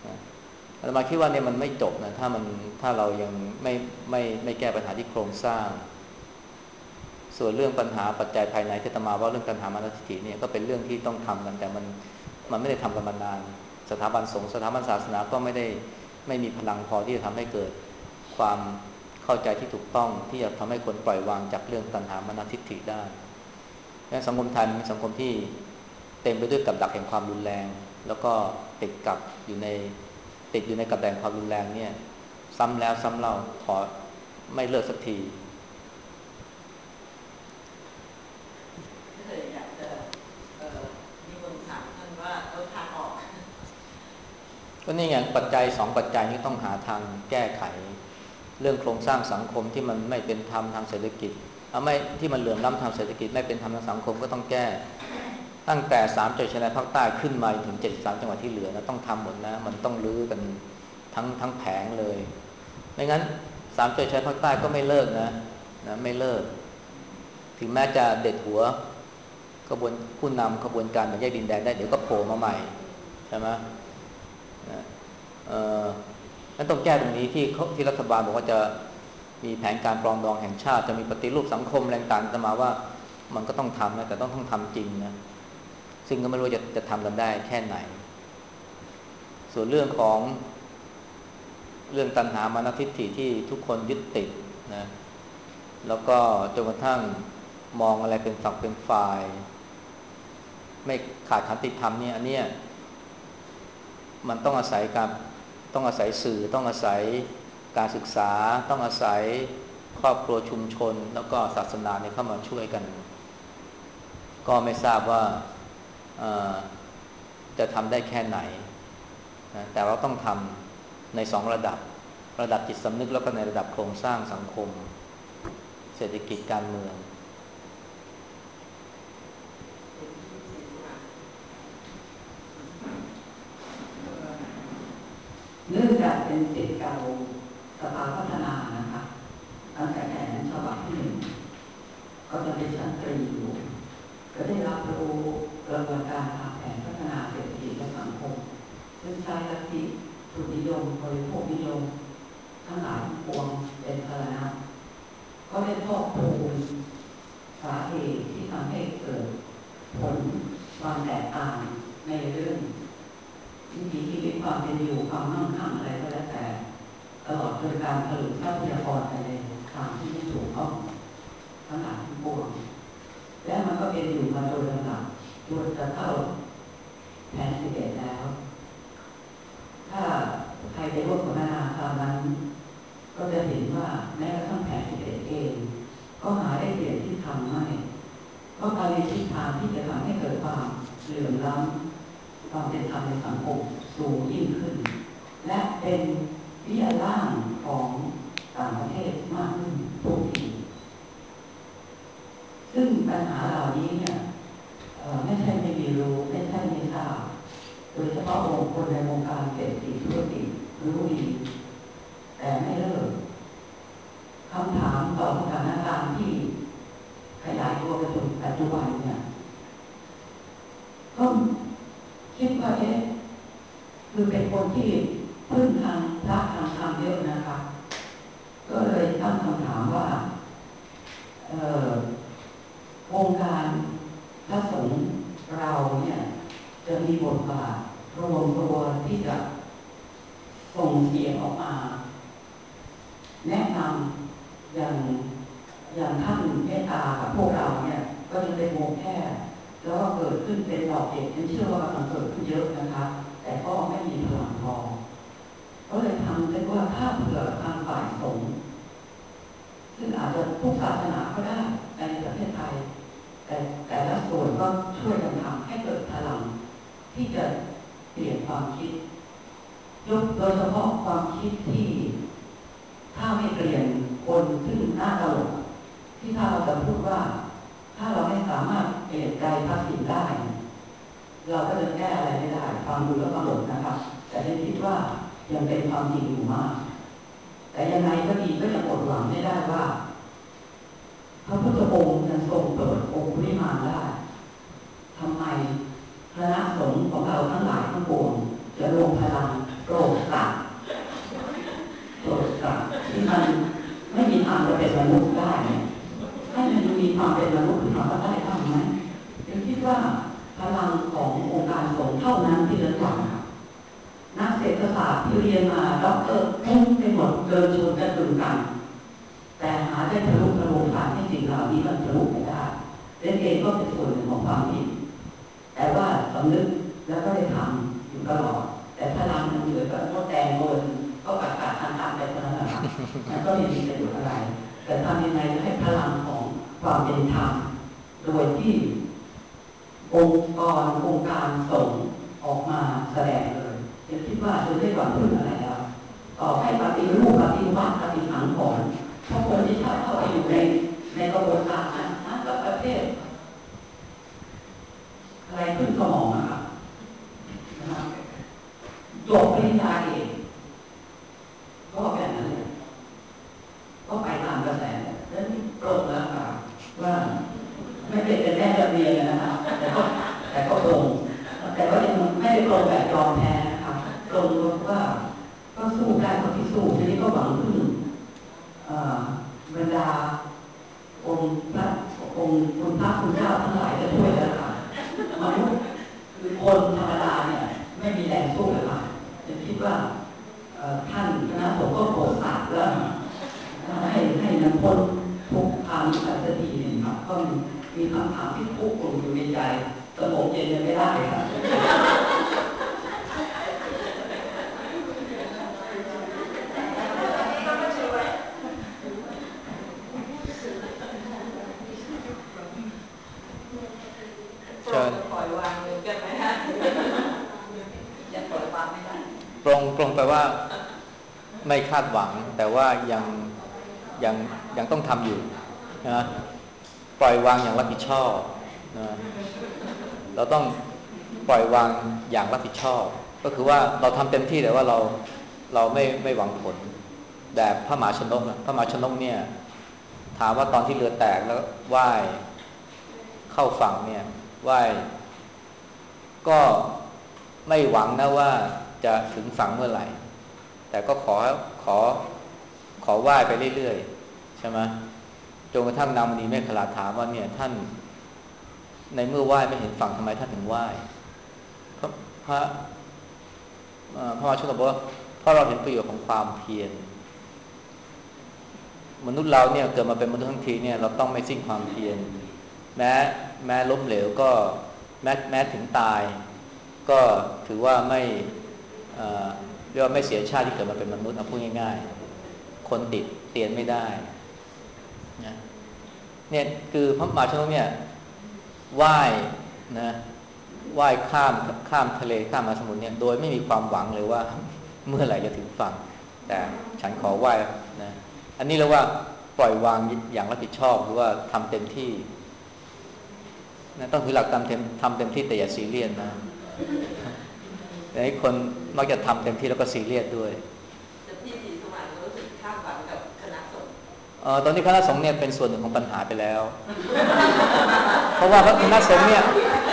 นะอาตมาคิดว่าเนี่ยมันไม่จบนะถ้าเรายังไม่แก้ปัญหาที่โครงสร้างส่วนเรื่องปัญหาปัจจัยภายในที่อาตมาว่าเรื่องตัณหามานะทิฏฐิเนี่ยก็เป็นเรื่องที่ต้องทำกันแต่มันไม่ได้ทำกันมานานสถาบันสงฆ์สถาบันศาสนาก็ไม่มีพลังพอที่จะทำให้เกิดความเข้าใจที่ถูกต้องที่จะทำให้คนปล่อยวางจากเรื่องตัณหามานะทิฏฐิได้และสังคมไทยเป็นสังคมที่เต็มไปด้วยกับดักแห่งความรุนแรงแล้วก็ติดอยู่ในกับดักแห่งความรุนแรงเนี่ยซ้ำแล้วซ้ำเล่าขอไม่เลิกสักทีเลยอยากจะมีคนถามท่านว่าทางออกก็นี่ไงปัจจัย2ปัจจัยนี้ต้องหาทางแก้ไขเรื่องโครงสร้างสังคมที่มันไม่เป็นธรรมทางเศรษฐกิจไม่ที่มันเหลื่อมล้ำทางเศรษฐกิจไม่เป็นธรรมทางสังคมก็ต้องแก้ตั้งแต่3จังหวัดชายแดนภาคใต้ขึ้นมาถึง73จังหวัดที่เหลือนะต้องทำหมดนะมันต้องรื้อกันทั้งแผงเลยไม่งั้น3จังหวัดชายแดนภาคใต้ก็ไม่เลิกนะไม่เลิกถึงแม้จะเด็ดหัวขบวนผู้นำขบวนการแบ่งแยกดินแดนได้เดี๋ยวก็โผล่มาใหม่ใช่ไหมนั้นต้องแก้ตรงนี้ที่รัฐบาลบอกว่าจะมีแผนการปรองดองแห่งชาติจะมีปฏิรูปสังคมแรงต่างจะมาว่ามันก็ต้องทำนะแต่ต้องทำจริงนะซึ่งก็ไม่รู้จะทำกันได้แค่ไหนส่วนเรื่องตัณหามานะทิฏฐิที่ทุกคนยึดติดนะแล้วก็จนกระทั่งมองอะไรเป็นฝักเป็นฝ่ายไม่ขาดขันติธรรมเนี่ยอันเนี้ยมันต้องอาศัยสื่อต้องอาศัยการศึกษาต้องอาศัยครอบครัวชุมชนแล้วก็ศาสนาเนี่ยเข้ามาช่วยกันก็ไม่ทราบว่าจะทำได้แค่ไหนนะแต่เราต้องทำใน2ระดับจิตสำนึกแล้วก็ในระดับโครงสร้างสังคมเศรษฐกิจการเมืองเนื่องจากเป็นศิษย์เก่าสภาพัฒนานะคะตั้งแต่แผนฉบับที่1ก็จะเป็นชั้นตรีอยู่ก็ได้รับรู้กระบวนการทางแผนพัฒนาเศรษฐกิจและสังคมซึ่งใช้ลัทธิทุนนิยมบริโภคนิยมทั้งหลายทั้งปวงเป็นสาระก็ได้พอกพูนสาเหตุที่ทำให้เกิดผลความแตกต่างในเรื่องวิถีชีวิตความเป็นอยู่ความมั่งคั่งอะไรก็แล้วแต่ตลอดจนการผลิตทรัพยากรภายในทางที่ไม่ถูกต้องทั้งหลายทั้งปวงและมันก็เป็นอยู่มาโดยลำดับจนจะเข้าแผน11แล้วถ้าใครไปร่วมสัมมนาคราวนั้นก็จะเห็นว่าแม้กระทั่งแผน11เองก็หาได้เปลี่ยนที่ทำไม่ก็ไปในทิศทางที่จะทำให้เกิดความเหลื่อมล้ำความเป็นธรรมในสังคมสูงยิ่งขึ้นและเป็นวิทยาล่างของต่างประเทศมากขึ้นทุกทีซึ่งปัญหาเหล่านี้เนี่ยไม่ใช่ไม่มีรู้ไม่ใช่ไม่ทราบโดยเฉพาะองค์คนในวงการเศรษฐกิจธุรกิจรู้ดีแต่ไม่เลิกคำถามต่อสถานการณ์ที่ขยายตัวไปจนปัจจุบันเนี่ยก็คิดว่าคือเป็นคนที่พึ่งทางพระทางธรรมเยอะนะคะก็เลยตั้งคำถามว่าวงการพระสงฆ์เราเนี่ยจะมีบทบาทรวมตัวที่จะส่งเสียงออกมาแนะนำอย่างท่านเมตตากับพวกเราเนี่ยก็จะเป็นวงแค่แล้วก็เกิดขึ้นเป็นดอกเห็ดเชื่อว่ากำลังเกิดขึ้นเยอะนะคะแต่ก็ไม่มีพลังพอก็เลยทำได้ว่าถ้าเผื่อทางฝ่ายสงฆ์ซึ่งอาจจะทุกศาสนาก็ได้ในประเทศไทยแต่ละส่วนก็ช่วยกันทำให้เกิดพลังที่จะเปลี่ยนความคิดยกโดยเฉพาะความคิดที่ถ้าไม่เปลี่ยนคนซึ่งหน้าตลกที่ถ้าเราจะพูดว่าถ้าเราไม่สามารถเปลี่ยนใจทักษิณได้เราก็จะแก้อะไรไม่ได้ฟังดูแล้วตลกนะครับแต่ได้คิดว่ายังเป็นความจริงอยู่มากแต่ยังไงก็ดีก็ยังอดหวังไม่ได้ว่าพระพุทธองค์ยังทรงเปิดองคุลิมานได้ทำไมคณะสงฆ์ของเราทั้งหลายทั้งปวงจะรวมพลังโปรดเรียนมาด็อกเตอร์พุ่งไปหมดเดินชนกันตึงกันแต่หาได้ทะลุผ่านที่สิ่งเหล่านี้มันทะลุไม่ได้เล่นเองก็เป็นส่วนหนึ่งของความผิดแต่ว่าสำนึกแล้วก็ได้ทำอยู่ตลอดแต่พลังมันเหลือก็มดแดงโดนก็กัดทันไปเท่านั้นแหละครับมันก็ไม่มีประโยชน์อะไรแต่ทำยังไงจะให้พลังของความเป็นธรรมโดยที่องค์การส่งออกมาแสดงเลยจะคิดว่าจะได้หวังพึ่งอะไรแล้วต่อให้ปฏิรูปปฏิวัติปฏิสังขรณ์ถ้าคนที่เข้าไปอยู่ในกระบวนการนั้นก็ประเทศอะไรขึ้นสมองนะครับจบปริญญาเอกก็แบบนั้นเลยก็ไปตามกระแสแล้วนี่โปร่งแล้วค่ะว่าไม่ได้เป็นแม่ระเบียนนะครับแต่ก็โปร่งแต่ก็ยังไม่ได้โปร่งแบบยอมแพ้นะครับโปร่งว่าก็สู้ได้ก็ที่สู้ทีนี้ก็หวังพึ่งบรรดาองค์คุณพระคุณเจ้าทั้งหลายจะช่วยแล้วค่ะมนุษย์คือคนธรรมดาเนี่ยไม่มีแรงสู้เลยค่ะจะคิดว่าท่านคณะสงฆ์ก็โปรดสัตว์แล้วให้นำพ้นทุกทางสัตทีหนึ่งครับก็มีคำถามที่คุกกลุ่นอยู่ในใจสงบเย็นยังไม่ได้ครับปล่อยวางเลยกันไหมฮะยังปล่อยวางไม่ได้ปรงแปลว่าไม่คาดหวังแต่ว่ายังต้องทำอยู่นะปล่อยวางอย่างรับผิดชอบนะเราต้องปล่อยวางอย่างรับผิดชอบก็คือว่าเราทำเต็มที่แต่ว่าเราไม่หวังผลแบบพระมหาชนกนะพระมหาชนกเนี่ยถามว่าตอนที่เรือแตกแล้วว่ายเข้าฝั่งเนี่ยว่ายก็ไม่หวังนะว่าจะถึงฝั่งเมื่อไหร่แต่ก็ขอว่ายไปเรื่อยๆใช่ไหมจนกระทั่งนางมณีเมขลาถามว่าเนี่ยท่านในเมื่อว่ายไม่เห็นฝั่งทำไมท่านถึงว่ายพระมหาชนกบอกว่าเพราะเราเห็นประโยชน์ของความเพียรมนุษย์เราเนี่ยเกิดมาเป็นมนุษย์ทั้งทีเนี่ยเราต้องไม่สิ้นความเพียรแม้ล้มเหลวก็แม้ถึงตายก็ถือว่าไม่เรียกว่าไม่เสียชาติที่เกิดมาเป็นมนุษย์เอาพูดง่ายๆคนติดเตียนไม่ได้นะเนี่ยคือพระมหาชนกเนี่ยว่ายข้ามทะเลข้ามมหาสมุทรเนี่ยโดยไม่มีความหวังเลยว่าเมื่อไหร่จะถึงฝั่งแต่ฉันขอว่ายนะอันนี้เรียกว่าปล่อยวางอย่างรับผิดชอบหรือว่าทำเต็มที่นะต้องถือหลักทำเต็มที่แต่อย่าซีเรียสนะแต่ให้คนมักจะทำเต็มที่แล้วก็ซีเรียสด้วยแต่พี่ศรีสมัยรู้สึกคาดหวังกับคณะสงฆ์ตอนนี้คณะสงฆ์เนี่ยเป็นส่วนหนึ่งของปัญหาไปแล้ว เพราะว่าคณะสงฆ์เนี่ย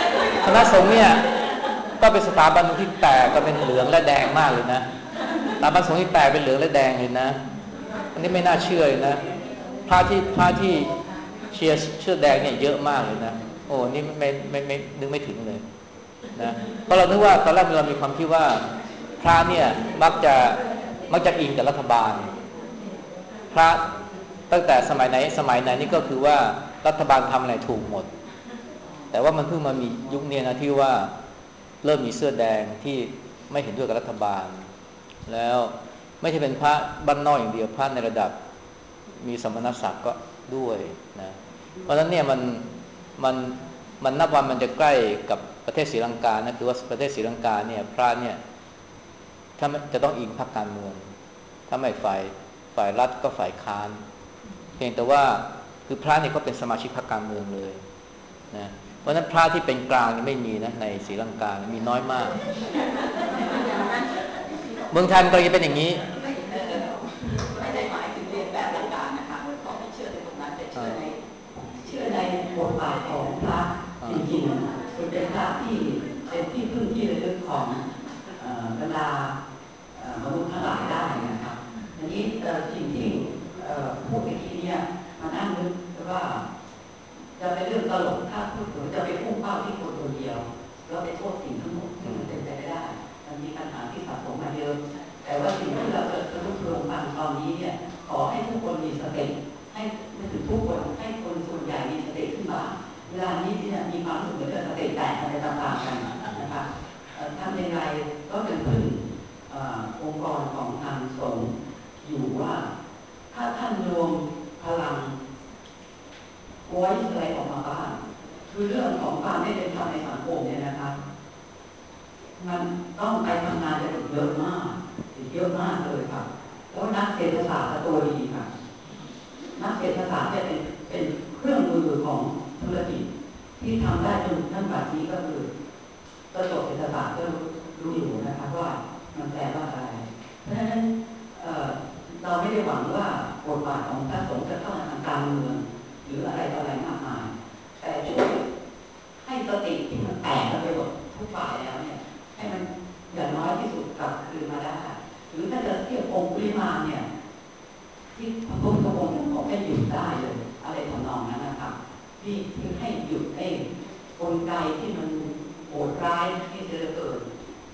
ก็เป็นสถาบันที่แตกก็เป็นเหลืองและแดงมากเลยนะสถาบันสงฆ์ที่แตกเป็นเหลืองและแดงเลยนะอันนี้ไม่น่าเชื่อเลยนะพระที่เชื่อแดงเนี่ยเยอะมากเลยนะโอ้นี่ไม่นึกไม่ถึงเลยนะเพราะเรานึกว่าตอนแรกเรามีความคิดว่าพระเนี่ยมักจะอิงกับรัฐบาลพระตั้งแต่สมัยไหนนี่ก็คือว่ารัฐบาลทำอะไรถูกหมดแต่ว่ามันเพิ่งมามียุคนี้นะที่ว่าเริ่มมีเสื้อแดงที่ไม่เห็นด้วยกับรัฐบาลแล้วไม่ใช่เป็นพระบ้านนอกอย่างเดียวพระในระดับมีสมณศักดิ์ก็ด้วยนะเพราะฉะนั้นเนี่ยมันนับวันมันจะใกล้กับประเทศศรีลังกานะคือว่าประเทศศรีลังกาเนี่ยพระเนี่ยถ้าจะต้องอิงพรรคการเมืองถ้าไม่ฝ่ายรัฐก็ฝ่ายค้านเพียงแต่ว่าคือพระเนี่ยก็เป็นสมาชิกพรรคการเมืองเลยนะเพราะฉะนั้นพระที่เป็นกลางนี่ไม่มีนะในศรีลังกามีน้อยมากเมืองไทยมันก็จะเป็นอย่างนี้ไม่ได้หมายถึงเรียนแบบหลักการนะคะเพราะไม่เชื่อในตรงนั้นแต่เชื่อในบทบาทของพระจริงๆคือเป็นพระที่เป็นที่พึ่งที่ระลึกของบรรดามนุษย์ทั้งหลายได้นะครับอันนี้สิ่งที่พูดเมื่อกี้เนี่ยมานั่งนึกว่าจะเป็นเรื่องตลกถ้าพูดถึงจะไปพุ่งเป้าที่คนคนเดียวแล้วไปโทษสิ่งทั้งหมดมันเป็นไปไม่ได้มันมีปัญหาที่สะสมมาเยอะแต่ว่าเยอะมากติดเยอะมากเลยค่ะแล้วนักเศรษฐศาสตร์ตัวดีค่ะนักเศรษฐศาสตร์เนี่ยเป็นเครื่องมือของธุรกิจที่ทำได้จนทั้งบัดนี้ก็คือประสบเศรษฐศาสตร์ก็รู้อยู่นะคะว่ามันแปลว่าอะไรเพราะฉะนั้นเราไม่ได้หวังว่าบทบาทของพระสงฆ์จะเข้ามาทางการเมืองหรืออะไรต่ออะไรมากมายแต่ช่วยให้สติที่มันแตกไปหมดทุกฝ่ายแล้วเนี่ยให้มันอย่างน้อยที่สุดกลับคืนมาได้หรือถ้าจะเทียบองค์ปริมาณเนี่ยที่พระพุทธองค์บอกให้หยุดได้เลยอะไรทำนองนั้นนะครับที่ให้หยุดกลไกที่มันโหดร้ายที่จะเกิด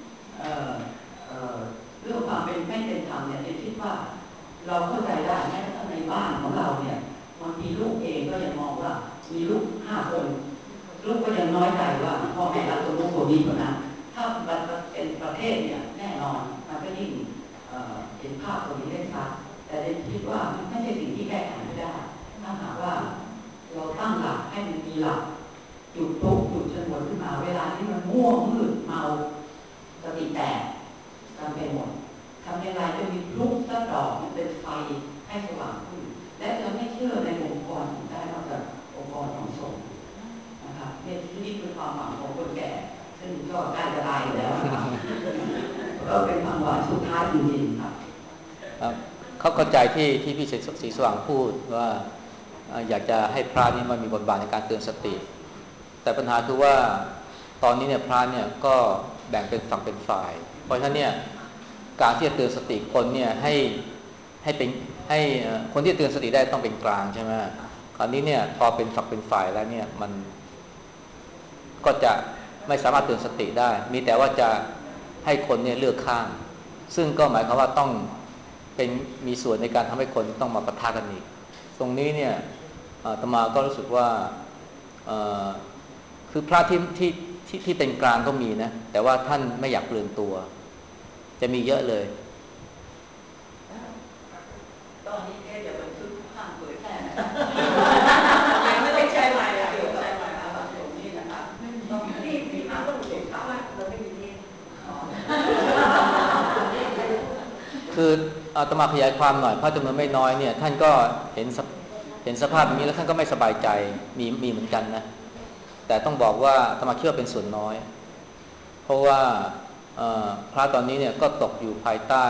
เรื่องความเป็นไม่เป็นธรรมเนี่ยเป็นคิดว่าเราเข้าใจได้แม้กระทั่งในบ้านของเราเนี่ยบางทีลูกเองก็ยังมองว่ามีลูก5 คนลูกก็ยังน้อยใจว่าพ่อแม่รักคนลูกคนนี้คนนั้นถ้าเป็นประเทศเนี่ยแน่นอนมันก็ยิ่งเห็นภาพตรงนี้ได้ชัดแต่ในคิดว่ามันไม่ใช่สิ่งที่แก้ไขไม่ได้ถ้าหากว่าเราตั้งหลักให้มันมีหลักจุดทุกจุดชนวนขึ้นมาเวลาที่มันม่วงมืดเมาสติแตกกันไปหมดทำยังไงจะมีพลุสักดอกมันเป็นไฟให้สว่างขึ้นและจะไม่เชื่อในองค์กรอื่นได้นอกจากองค์กรของสงฆ์นะครับนี่คือความหวังของคนแก่ซึ่งก็ใกล้จะตายอยู่แล้วนะครับก็เป็นความหวังสุดท้ายจริงๆครับเขาเข้าใจที่พี่ศรีสว่างพูดว่าอยากจะให้พระนี่มันมีบทบาทในการเตือนสติแต่ปัญหาคือว่าตอนนี้เนี่ยพระเนี่ยก็แบ่งเป็นฝั่งเป็นฝ่ายเพราะฉะนั้นเนี่ยการที่จะเตือนสติคนเนี่ยให้เป็นให้คนที่เตือนสติได้ต้องเป็นกลางใช่ไหมคราวนี้เนี่ยพอเป็นฝักเป็นฝ่ายแล้วเนี่ยมันก็จะไม่สามารถเตือนสติได้มีแต่ว่าจะให้คนเนี่ยเลือกข้างซึ่งก็หมายความว่าต้องเป็นมีส่วนในการทำให้คนต้องมาปะทะกันอีกตรงนี้เนี่ยอาตมาก็รู้สึกว่าคือพระที่เป็นกลางก็มีนะแต่ว่าท่านไม่อยากเปลืองตัวจะมีเยอะเลยตอนนี้เดี๋ยวมันคือข้างเผยแพร่ไม่ต้องใช้ไม้เดี๋ยวใช้ไม้ตรงนี้นะครับต้องที่มาต้องเห็นเขาว่าเราไม่มีเองคืออาตมาขยายความหน่อยพระจำนวนไม่น้อยเนี่ยท่านก็เห็นสภาพอย่างนี้แล้วท่านก็ไม่สบายใจมีเหมือนกันนะแต่ต้องบอกว่าอาตมาคิดว่าเป็นส่วนน้อยเพราะว่าพระตอนนี้เนี่ยก็ตกอยู่ภายใต้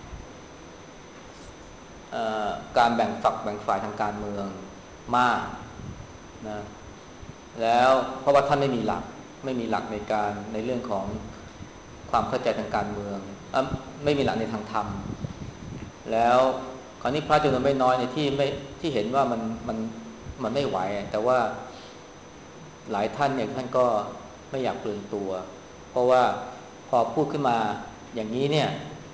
การแบ่งฝักแบ่งฝ่ายทางการเมืองมากนะแล้วเพราะว่าท่านไม่มีหลักในเรื่องของความเข้าใจทางการเมืองไม่มีหลักในทางธรรมแล้วคราวนี้พระจำนวนไม่น้อยเนี่ยที่เห็นว่ามันไม่ไหวแต่ว่าหลายท่านเนี่ยท่านก็ไม่อยากเปลืองตัวเพราะว่าพอพูดขึ้นมาอย่างนี้เนี่ย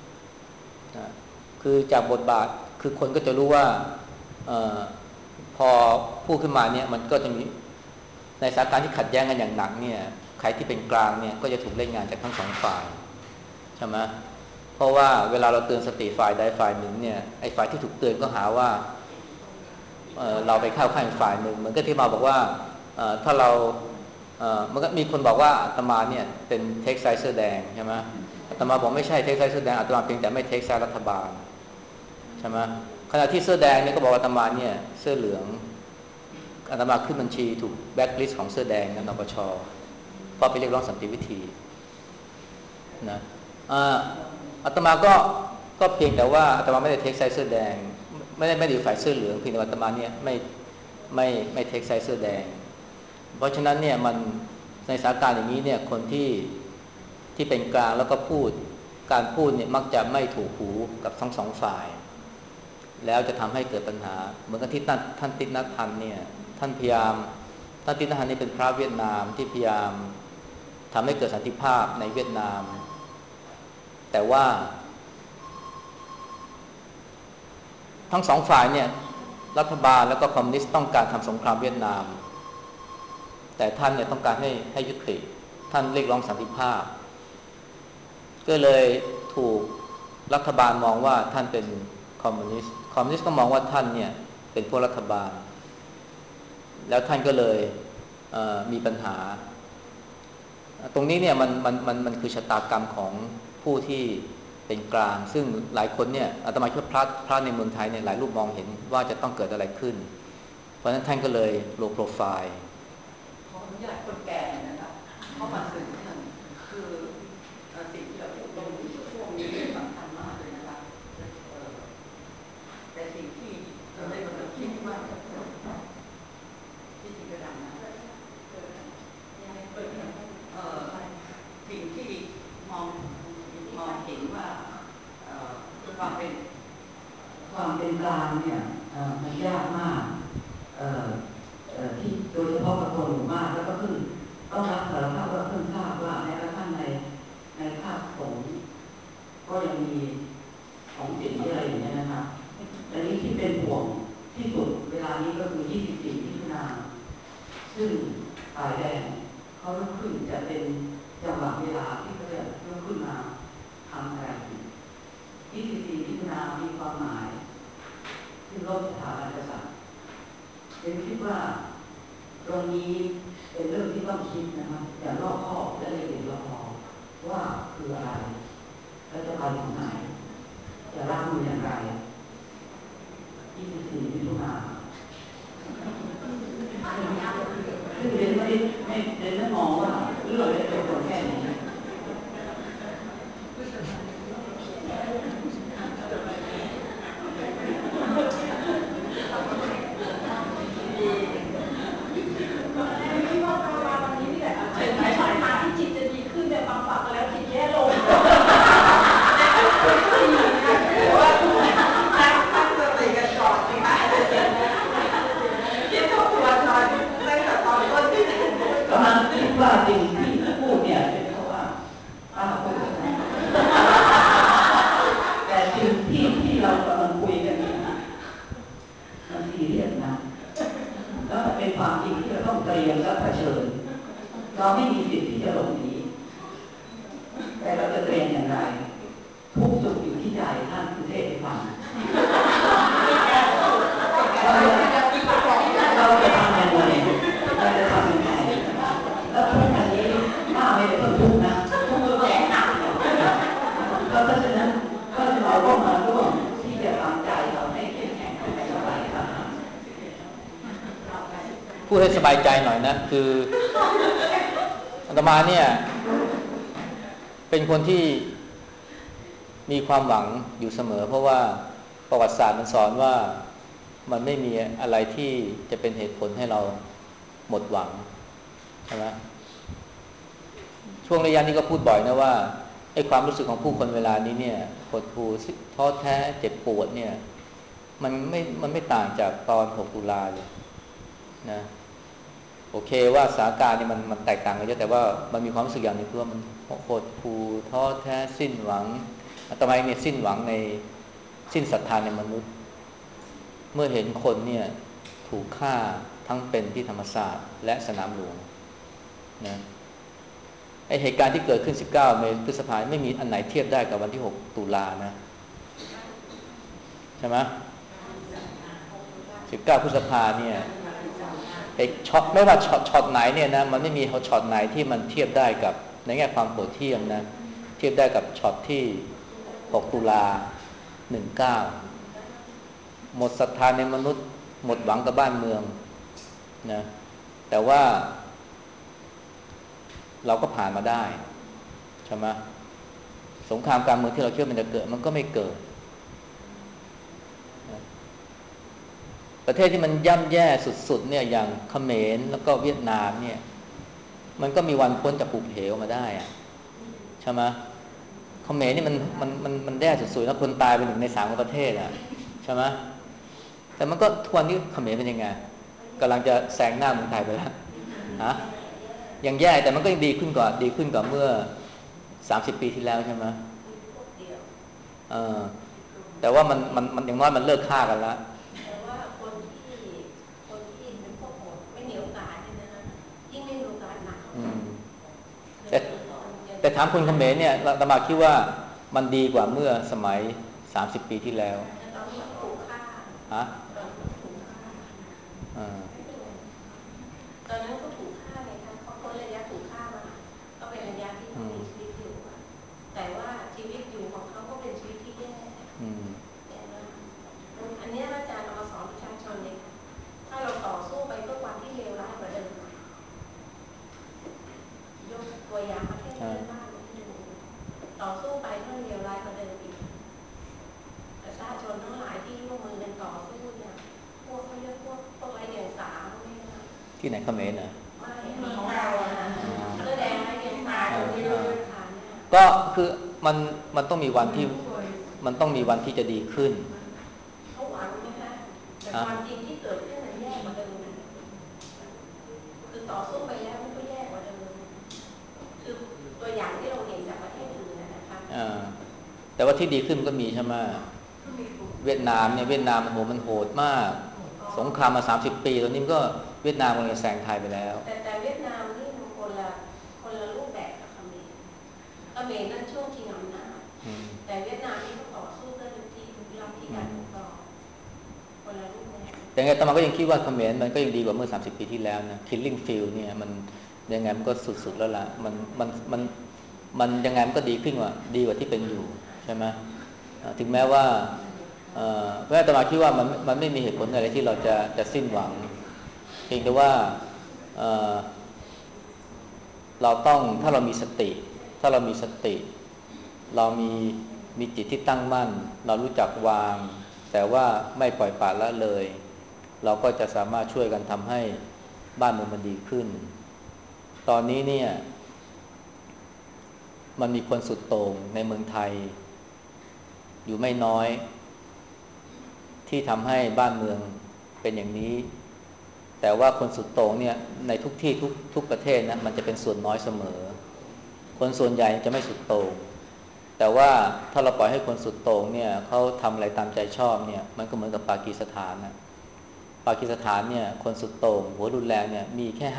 คือจากบทบาทคือคนก็จะรู้ว่าพอพูดขึ้นมาเนี่ยมันก็จะมีในสถานการณ์ที่ขัดแย้งกันอย่างหนักเนี่ยใครที่เป็นกลางเนี่ยก็จะถูกเล่นงานจากทั้งสองฝ่ายใช่ไหมเพราะว่าเวลาเราเตือนสติฝ่ายใดฝ่ายหนึ่งเนี่ยไอ้ฝ่ายที่ถูกเตือนก็หาว่าเราไปเข้าข้างฝ่ายหนึ่งเหมือนกับที่มาบอกว่าถ้าเรามันก็มีคนบอกว่าอาตมาเนี่ยเป็นเทคไซส์เสื้อแดงใช่ไหมอาตมาบอกไม่ใช่เทคไซส์เสื้อแดงอาตมาเพียงแต่ไม่เทคไซส์รัฐบาลใช่ไหมขณะที่เสื้อแดงเนี่ยก็บอกอาตมาเนี่ยเสื้อเหลืองอาตมาขึ้นบัญชีถูกแบ็คลิสต์ของเสื้อแดงนปช.เพราะไปเรียกร้องสันติวิธีนะอาตมาก็เพียงแต่ว่าอาตมาไม่ได้เทคไซส์เสื้อแดงไม่ได้อยู่ฝ่ายเสื้อเหลืองเพียงแต่อาตมาเนี่ยไม่เทคไซส์เสื้อแดงเพราะฉะนั้นเนี่ยมันในสถานการณ์อย่างนี้เนี่ยคนที่เป็นกลางแล้วก็การพูดเนี่ยมักจะไม่ถูกหูกับทั้งสองฝ่ายแล้วจะทำให้เกิดปัญหาเหมือนกับที่ท่านติ๊กนัทพันธ์เนี่ยท่านติ๊กนัทพันธ์นี่เป็นพระเวียดนามที่พยายามทำให้เกิดสันติภาพในเวียดนามแต่ว่าทั้งสองฝ่ายเนี่ยรัฐบาลแล้วก็คอมมิวนิสต์ต้องการทำสงครามเวียดนามแต่ท่านเนี่ยต้องการให้ยุติท่านเรียกร้องสันติภาพก็เลยถูกรัฐบาลมองว่าท่านเป็นคอมมิวนิสต์ก็มองว่าท่านเนี่ยเป็นพวกรัฐบาลแล้วท่านก็เลยมีปัญหาตรงนี้เนี่ยมันคือชะตากรรมของภูผู้ที่เป็นกลางซึ่งหลายคนเนี่ยอาตมาคิดว่าพระในเมืองไทยเนี่ยหลายรูปมองเห็นว่าจะต้องเกิดอะไรขึ้นเพราะฉะนั้นท่านก็เลยโลว์โปรไฟล์ขออนุญาตคนแก่นะครับเข้ามาสื่อเรื่องคือสิ่งที่เราพูดตรงนี้ช่วงนี้สำคัญมากเลยนะคะแต่สิ่งที่เราได้กำลังคิดว่าที่จริงก็ดังนะสิ่งที่มองเห็นว่าความเป็นกลางเนี่ยมันยากมากที่โดยเฉพาะกับคนหมู่มากแล้วก็เพิ่งต้องรับสารภาพว่าเพิ่งทราบว่าแม้กระทั่งในภาคสงฆ์ก็ยังมีของสีอะไรอย่างเงี้ยนะคะแต่นี้ที่เป็นห่วงที่สุดเวลานี้ก็คือ24 มิถุนายนซึ่งฝ่ายแดงเขาลุกขึ้นจะเป็นจังหวะเวลาที่เขาจะลุกขึ้นมาทำอะไร24 มิถุนายนมีความหมายที่ลบสถาบันกษัตริย์เป็นคิดว่าตรงนี้เป็นเรื่องที่ต้องคิดนะครับอย่างรอบคอบและละเอียดละออว่าคืออะไรและจะไปถึงไหนจะรับมืออย่างไร24 มิถุนายนซึ่งเรียนไม่มองว่าเรื่องจะเป็นแค่นี้ว่าสิ่งที่พูดเนี่ยเป็นเพราะว่าป้าพูดนะแต่สิ่งที่เรากำลังคุยกันเนี่ยมันซีเรียสนะแล้วมันเป็นความจริงที่เราต้องเตรียมและเผชิญเราไม่มีสิทธิ์ที่จะหลบหนีแต่เราจะเตรียมอย่างไรทุกสุขอยู่ที่ใจท่านคือเทศให้ฟังเราจะทำยังไงเราจะทำยังไงแล้วทุกอันนี้ป้าไม่ได้ต้องทุกนะทุกแสนหนักเพราะฉะนั้นก็เราก็มาร่วมที่จะทำใจเราให้เข้มแข็งไปสบายครับพูดให้สบายใจหน่อยนะคืออาตมาเนี่ยเป็นคนที่มีความหวังอยู่เสมอเพราะว่าประวัติศาสตร์มันสอนว่ามันไม่มีอะไรที่จะเป็นเหตุผลให้เราหมดหวังใช่ไหมช่วงระยะนี้ก็พูดบ่อยนะว่าไอ้ความรู้สึกของผู้คนเวลานี้เนี่ยหดหู่ท้อแท้เจ็บปวดเนี่ยมันไม่ต่างจากตอน6 ตุลาเลยนะโอเคว่าสถานการณ์นี่มันแตกต่างกันเยอะแต่ว่ามันมีความรู้สึกอย่างหนึ่งคือว่ามันหดหู่ท้อแท้สิ้นหวังทำไมเนี่ยสิ้นหวังในสิ้นศรัทธาในมนุษย์เมื่อเห็นคนเนี่ยถูกฆ่าทั้งเป็นที่ธรรมศาสตร์และสนามหลวงนะไอเหตุการณ์ที่เกิดขึ้น19 พฤษภาคมไม่มีอันไหนเทียบได้กับวันที่6 ตุลานะใช่ไหม19 พฤษภาเนี่ยไอช็อตไม่ว่าช็อตไหนเนี่ยนะมันไม่มีช็อตไหนที่มันเทียบได้กับในแง่ความโหดเหี้ยมนะเทียบได้กับช็อตที่6 ตุลา19หมดศรัทธาในมนุษย์หมดหวังกับบ้านเมืองนะแต่ว่าเราก็ผ่านมาได้ใช่ไหมสงครามกลางเมืองที่เราเชื่อมันจะเกิดมันก็ไม่เกิดประเทศที่มันย่ำแย่สุดๆเนี่ยอย่างเขมรแล้วก็เวียดนามเนี่ยมันก็มีวันพ้นจากภูเหวมาได้อะใช่ไหมเขมรนี่มันแย่สุดๆแล้วคนตายเป็น1 ใน 3ของประเทศอ่ะใช่ไหมแต่มันก็ทวนที่เขมรเป็นยังไงกำลังจะแซงหน้าเมืองไทยไปแล้วฮะยังแย่แต่มันก็ยังดีขึ้นกว่าเมื่อ30 ปีที่แล้วใช่ไหมแต่ว่ามันอย่างน้อยมันเลิกฆ่ากันแล้วแต่ว่าคนที่เป็นพวกโหดไม่มีโอกาสเนี่ยนะยิ่งไม่มีโอกาสหนักแต่ถามคุณเขมรเนี่ยเราตมาคิดว่ามันดีกว่าเมื่อสมัย30 ปีที่แล้วตอนนี้ถูกฆ่าฮะตอนนั้นก็ถูกฆ่าไงคะเขาพ้นระยะถูกฆ่ามาก็เป็นระยะที่เขามีชีวิตอยู่แต่ว่าชีที่ไหนเขมรเหรอไม่ของเราเสื้อแดงไม่ยังมาตรงที่เราเดินทางเนี่ยก็คือมันต้องมีวันที่มันต้องมีวันที่จะดีขึ้นเขาหวังนะคะแต่ความจริงที่เกิดขึ้นมันแย่กว่าเดิมคือต่อสู้ไปแล้วมันก็แย่กว่าเดิมคือตัวอย่างที่เราเห็นจากประเทศอื่นนะคะแต่ว่าที่ดีขึ้นก็มีใช่ไหมเวียดนามเนี่ยเวียดนามมันโหดมากสงครามมา30 ปีตอนนี้ก็เวียดนามกำลังจะแซงไทยไปแล้วแต่เวียดนามนี่มันคนละรูปแบบกับเขมรนั่นช่วงชิงอำนาจแต่เวียดนามนี่เขาต่อสู้เพื่อที่รับที่การปกครองคนละรูปแบบแต่ไงตมาก็ยังคิดว่าเขมรมันก็ยังดีกว่าเมื่อ30 ปีที่แล้วนะ Killing Field เนี่ยมันยังไงมันก็สุดๆแล้วล่ะมันยังไงมันก็ดีกว่าที่เป็นอยู่ใช่ไหมถึงแม้ว่าเพราะอาตมาคิดว่ามันไม่มีเหตุผลอะไรที่เราจะสิ้นหวังเพียงแต่ว่าเราต้องถ้าเรามีสติเรามีจิตที่ตั้งมั่นเรารู้จักวางแต่ว่าไม่ปล่อยปละละเลยเราก็จะสามารถช่วยกันทำให้บ้านเมืองมันดีขึ้นตอนนี้เนี่ยมันมีคนสุดโต่งในเมืองไทยอยู่ไม่น้อยที่ทำให้บ้านเมืองเป็นอย่างนี้แต่ว่าคนสุดโต่งเนี่ยในทุกที่ทุกประเทศนะมันจะเป็นส่วนน้อยเสมอคนส่วนใหญ่จะไม่สุดโต่งแต่ว่าถ้าเราปล่อยให้คนสุดโต่งเนี่ยเขาทำอะไรตามใจชอบเนี่ยมันก็เหมือนกับปากีสถานนะปากีสถานเนี่ยคนสุดโต่งหัวรุนแรงเนี่ยมีแค่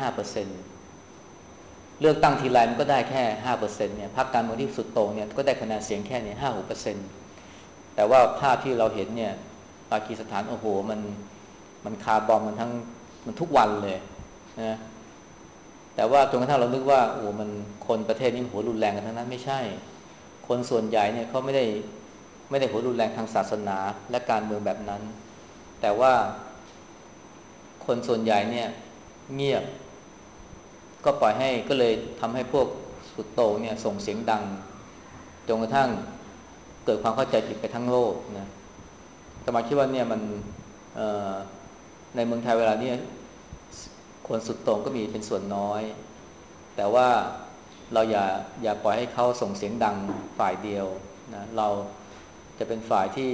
5% เลือกตั้งทีไรมันก็ได้แค่ 5% เนี่ยพรรคการเมืองที่สุดโต่งเนี่ยก็ได้คะแนนเสียงแค่นี้ 5-6% แต่ว่าภาพที่เราเห็นเนี่ยปากีสถานโอ้โหมันคาร์บอมมันทุกวันเลยนะแต่ว่าจนกระทั่งเรานึกว่าโอ้มันคนประเทศนี้หัวรุนแรงกันทั้งนั้นไม่ใช่คนส่วนใหญ่เนี่ยเขาไม่ได้หัวรุนแรงทางศาสนาและการเมืองแบบนั้นแต่ว่าคนส่วนใหญ่เนี่ยเงียบก็ปล่อยให้ก็เลยทำให้พวกสุดโต่งเนี่ยส่งเสียงดังจนกระทั่งเกิดความเข้าใจผิดไปทั้งโลกนะแต่มาคิดว่าเนี่ยมันในเมืองไทยเวลานี้คนสุดโต่งก็มีเป็นส่วนน้อยแต่ว่าเราอย่าปล่อยให้เขาส่งเสียงดังฝ่ายเดียวนะเราจะเป็นฝ่ายที่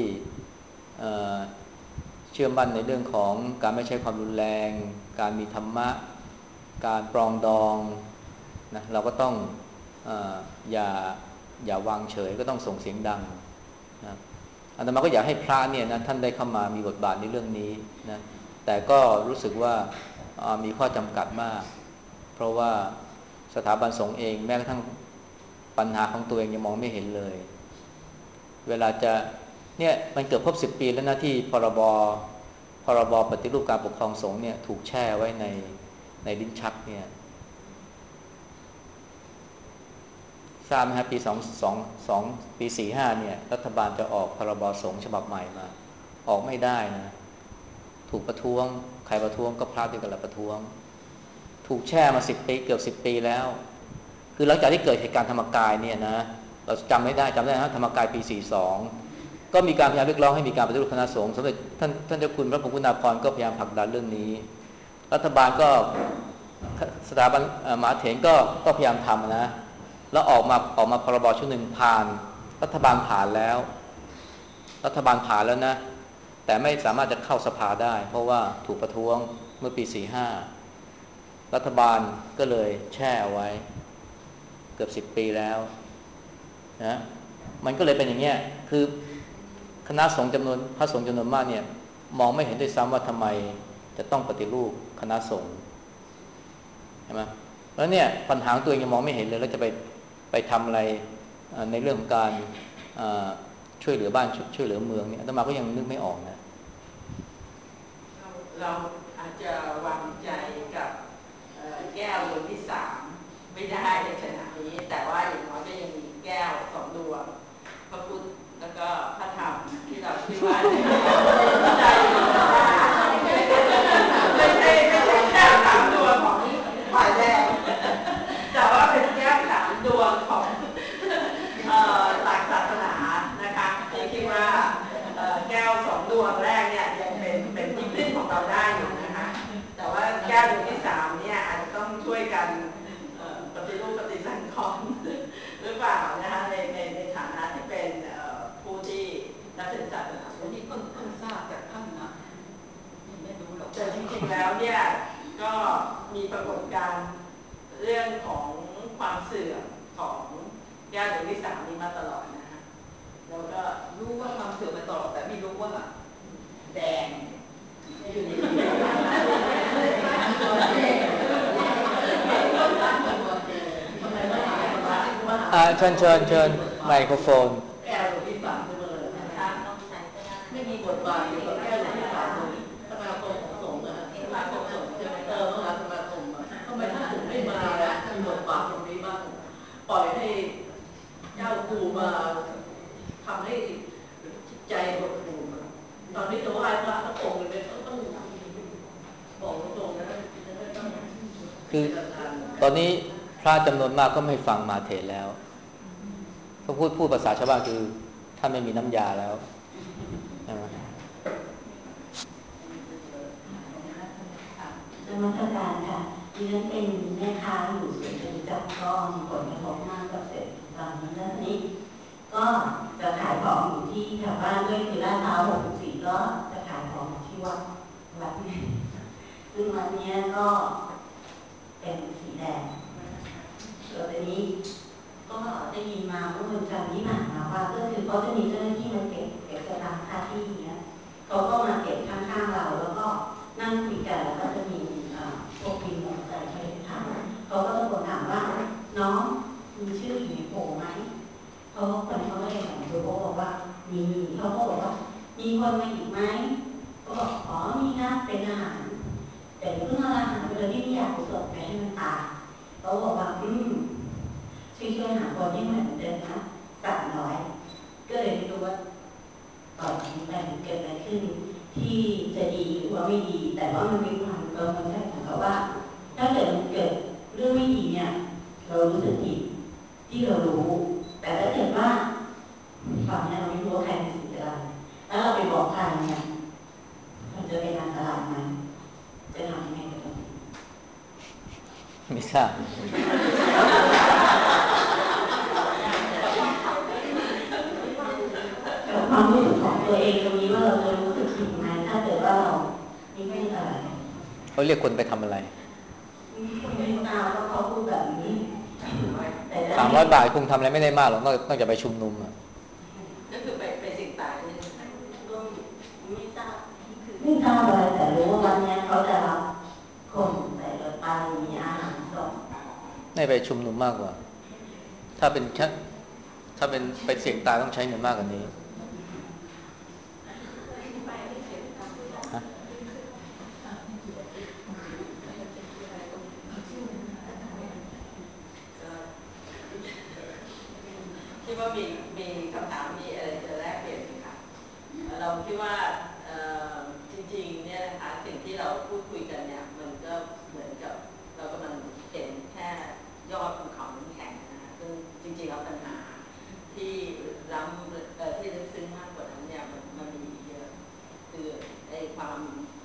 เชื่อมั่นในเรื่องของการไม่ใช้ความรุนแรงการมีธรรมะการปรองดองนะเราก็ต้องอย่าวางเฉยก็ต้องส่งเสียงดังนะอาตมาก็อยากให้พระเนี่ยนะท่านได้เข้ามามีบทบาทในเรื่องนี้นะแต่ก็รู้สึกว่ามีข้อจำกัดมากเพราะว่าสถาบันสงฆ์เองแม้กระทั่งปัญหาของตัวเองยังมองไม่เห็นเลยเวลาจะเนี่ยมันเกือบครบ10 ปีแล้วนะที่พรบปฏิรูปการปกครองสงฆ์เนี่ยถูกแช่ไว้ในลิ้นชักเนี่ยทราบไหมครับปี45เนี่ยรัฐบาลจะออกพรบสงฆ์ฉบับใหม่มาออกไม่ได้นะถูกประท้วงใครประท้วงก็พระด้วยกันละประท้วงถูกแช่มา10 ปีเกือบ10 ปีแล้วคือหลังจากที่เกิดเหตุการณ์ธรรมกายเนี่ยนะเราจำได้นะธรรมกายปี42ก็มีการพยายามเรียกร้องให้มีการปฏิรูปคณะสงฆ์สมเด็จท่านเจ้าคุณพระพรหมคุณาภรณ์ก็พยายามผลักดันเรื่องนี้รัฐบาลก็สถาบันมหาเถรก็พยายามทำนะแล้วออกมาพรบชุดหนึ่งผ่านรัฐบาลผ่านแล้วนะแต่ไม่สามารถจะเข้าสภาได้เพราะว่าถูกประท้วงเมื่อปี45รัฐบาลก็เลยแช่ไว้เกือบ10 ปีแล้วนะมันก็เลยเป็นอย่างเงี้ยคือคณะสงฆ์พระสงฆ์จำนวนมากเนี่ยมองไม่เห็นด้วยซ้ำว่าทำไมจะต้องปฏิรูปคณะสงฆ์ใช่ไหมแล้วเนี่ยปัญหาตัวเองยังมองไม่เห็นเลยแล้วจะไปทำอะไรในเรื่องของการช่วยเหลือบ้านช่วยเหลือเมืองเนี่ยอาตมาก็ยังนึกไม่ออกนะเราอาจจะวางใจกับแก้วดวงที่3ไม่ได้ในขณะนี้แต่ว่าอย่างน้อยก็ยังมีแก้ว2 ดวงพระพุทธแล้วก็พระธรรมที่เราคิดว่าใจไม่ใช่แก้ว3 ดวงของฝ่ายแดงแต่ว่าเป็นแก้ว3 ดวงของหลักศาสนานะคะที่คิดว่าแก้ว2 ดวงแรกเนี่ยยังเป็นที่พึ่งของเราได้อยู่นะคะแต่ว่าแก้วดวงที่3 เชิญไมโครโฟนแก้วหลวงพี่ฝากด้วยเลยนะคะไม่มีบทบาทเกี่ยวกับแก้วหลวงพี่ฝากเลยสมาคมของสงฆ์นะสมาคมสงฆ์ใช่ไหมมหาสมาคมทำไมท่านถึงไม่มามีบทบาทตรงนี้บ้างปล่อยให้เจ้าครูมาทำให้จิตใจหดหู่ตอนนี้จะไหว้พระทั้งองค์เลยต้องบอกตรงๆนะคือตอนนี้พระจำนวนมากก็ไม่ฟังมาเทศแล้วถ้าพูดภาษาชาวบ้านคือท่านไม่มีน้ำยาแล้วใช่ไหมนมัสการค่ะดิฉันเป็นแม่ค้าอยู่สวนจตุจักรก็มีผลกระทบมากกับเศรษฐกิจตอนนี้แล้วนี้ก็จะขายของอยู่ที่แถวบ้านด้วยคือลาดพร้าว64ก็จะขายของที่วัดนี้ซึ่งวันนี้ก็เป็นสีแดงแล้วทีนี้ก็ได้ยินมาเมื่อวันจันทร์ที่ผ่านมาว่าก็คือเขาจะมีเจ้าหน้าที่มาเก็บสตางค์ค่าที่เนี้ยเขาก็มาเก็บข้างๆเราแล้วก็นั่งคุยกันแล้วก็จะมีพวกวินมอเตอร์ไซค์เขาถามเขาก็ตะโกนถามว่าน้องมีชื่ออยู่ในโผล่ไหมเขาคนเขาก็เลยถามเขาบอกว่ามีเขาก็บอกว่ามีคนมาอีกไหมเขาบอกอ๋อมีนะเป็นทหารแต่เพิ่งเอาอาหารไปเลยที่ไม่อยากไปส่งไปให้มันตายเขาบอกว่าช่วยหาคนที่เหมือนเดิมนะ300ก็เลยไม่รู้ว่าต่อจากนี้ไปมันเกิดอะไรขึ้นที่จะดีหรือว่าไม่ดีแต่ว่ามันมีความกังวลใจของเราว่าถ้าเกิดมันเกิดเรื่องไม่ดีเนี่ยเรารู้สึกผิดที่เรารู้แต่ถ้าเกิดว่าฝั่งนี้เราไม่รู้ว่าใครเป็นสิ่งอะไรแล้วเราไปบอกใครเนี่ยมันจะเป็นอันตรายไหมจะทำยังไงกับตรงนี้ไม่ทราบความรู้สึกของตัวเองตรงนี้ว่าเราจะรู้สึกผิดไหมถ้าเกิดว่าเราไม่อะไรเขาเรียกคนไปทำอะไรไม่ทราบว่าเขาพูดแบบนี้ 300 บาทคงทำอะไรไม่ได้มากหรอกนอกจากไปชุมนุมก็คือไปสิ่งต่างนี่ก็ไม่ทราบอะไรแต่รู้ว่าวันนี้เขาจะรับคนใส่รถไปมีอาหารส่งไม่ไปชุมนุมมากกว่าถ้าเป็นไปเสี่ยงตายต้องใช้เงินมากกว่านี้คิดว่ามีคำถามมีอะไรจะแลกเปลี่ยนไหมคะเราคิดว่าจริงๆเนี่ยนะคะสิ่งที่เราพูดคุยกันเนี่ยมันก็เหมือนกับเรากำลังเห็นแค่ยอดภูเขาน้ำแข็งนะคะซึ่งจริงๆแล้วปัญหาที่ที่ลึกซึ้งมากกว่านั้นเนี่ยมันมีเยอะคือไอ้ความ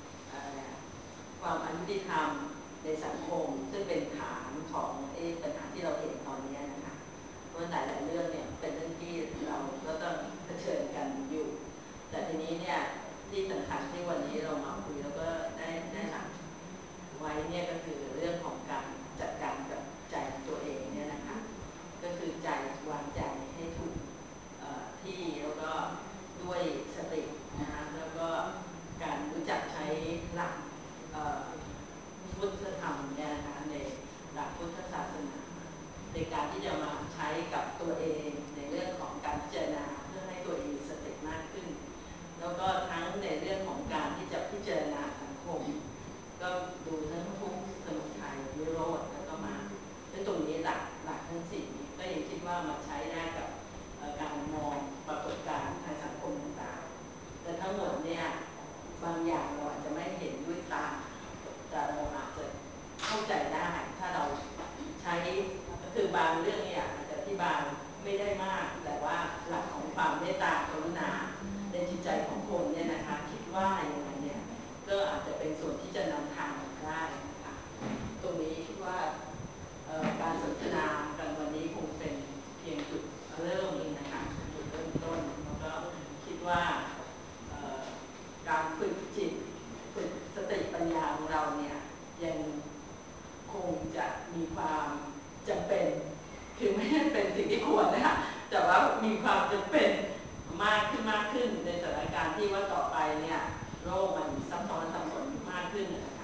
อยุติธรรมในสังคมซึ่งเป็นฐานของปัญหาที่เราเห็นตอนนี้นะคะเพราะหลายๆเรื่องเนี่ยเป็นเรื่องที่เราก็ต้องเผชิญกันอยู่แต่ทีนี้เนี่ยที่สำคัญที่วันนี้เรามาคุยแล้วก็ได้หลักไว้เนี่ยก็คือเรื่องของการจัดการกับใจตัวเองเนี่ยนะคะก็คือใจวางใจให้ถูกที่แล้วก็ด้วยสตินะคะแล้วก็การรู้จักใช้หลักพุทธธรรมเนี่ยนะคะในหลักพุทธศาสนาในการที่จะมาใช้กับตัวเองในเรื่องของการพิจารณาเพื่อให้ตัวเองมีสติมากขึ้นแล้วก็ทั้งในเรื่องของการที่จะพิจารณาสังคมก็ดูทั้งทุกข์สมุทัยนิโรธแล้วก็มาในตรงนี้หลักทั้ง4นี้ก็ยังคิดว่ามาใช้ได้กับการมองปรากฏการณ์ทางสังคมต่างๆแต่ทั้งหมดเนี่ยบางอย่างเราอาจจะไม่เห็นด้วยตาแต่เราอาจจะเข้าใจได้ถ้าเราใช้ก็คือบางเรื่องเนี่ยอาจจะอธิบายไม่ได้มากแต่ว่าหลักของความเมตตากรุณาในจิตใจของคนเนี่ยนะคะคิดว่าอย่างไรเนี่ยก็อาจจะเป็นส่วนที่จะนำทางได้นะคะตรงนี้คิดว่าการสนทนากันวันนี้คงเป็นเพียงจุดเริ่มเองนะคะจุดเริ่มต้นแล้วก็คิดว่าการฝึกจิตฝึกสติปัญญาของเราเนี่ยยังคงจะมีความจำเป็นคือไม่ได้เป็นสิ่งที่ควรนะคะแต่ว่ามีความจำเป็นมากขึ้นในสถานการณ์ที่ว่าต่อไปเนี่ยโรคมันซับซ้อนมากขึ้นนะคะ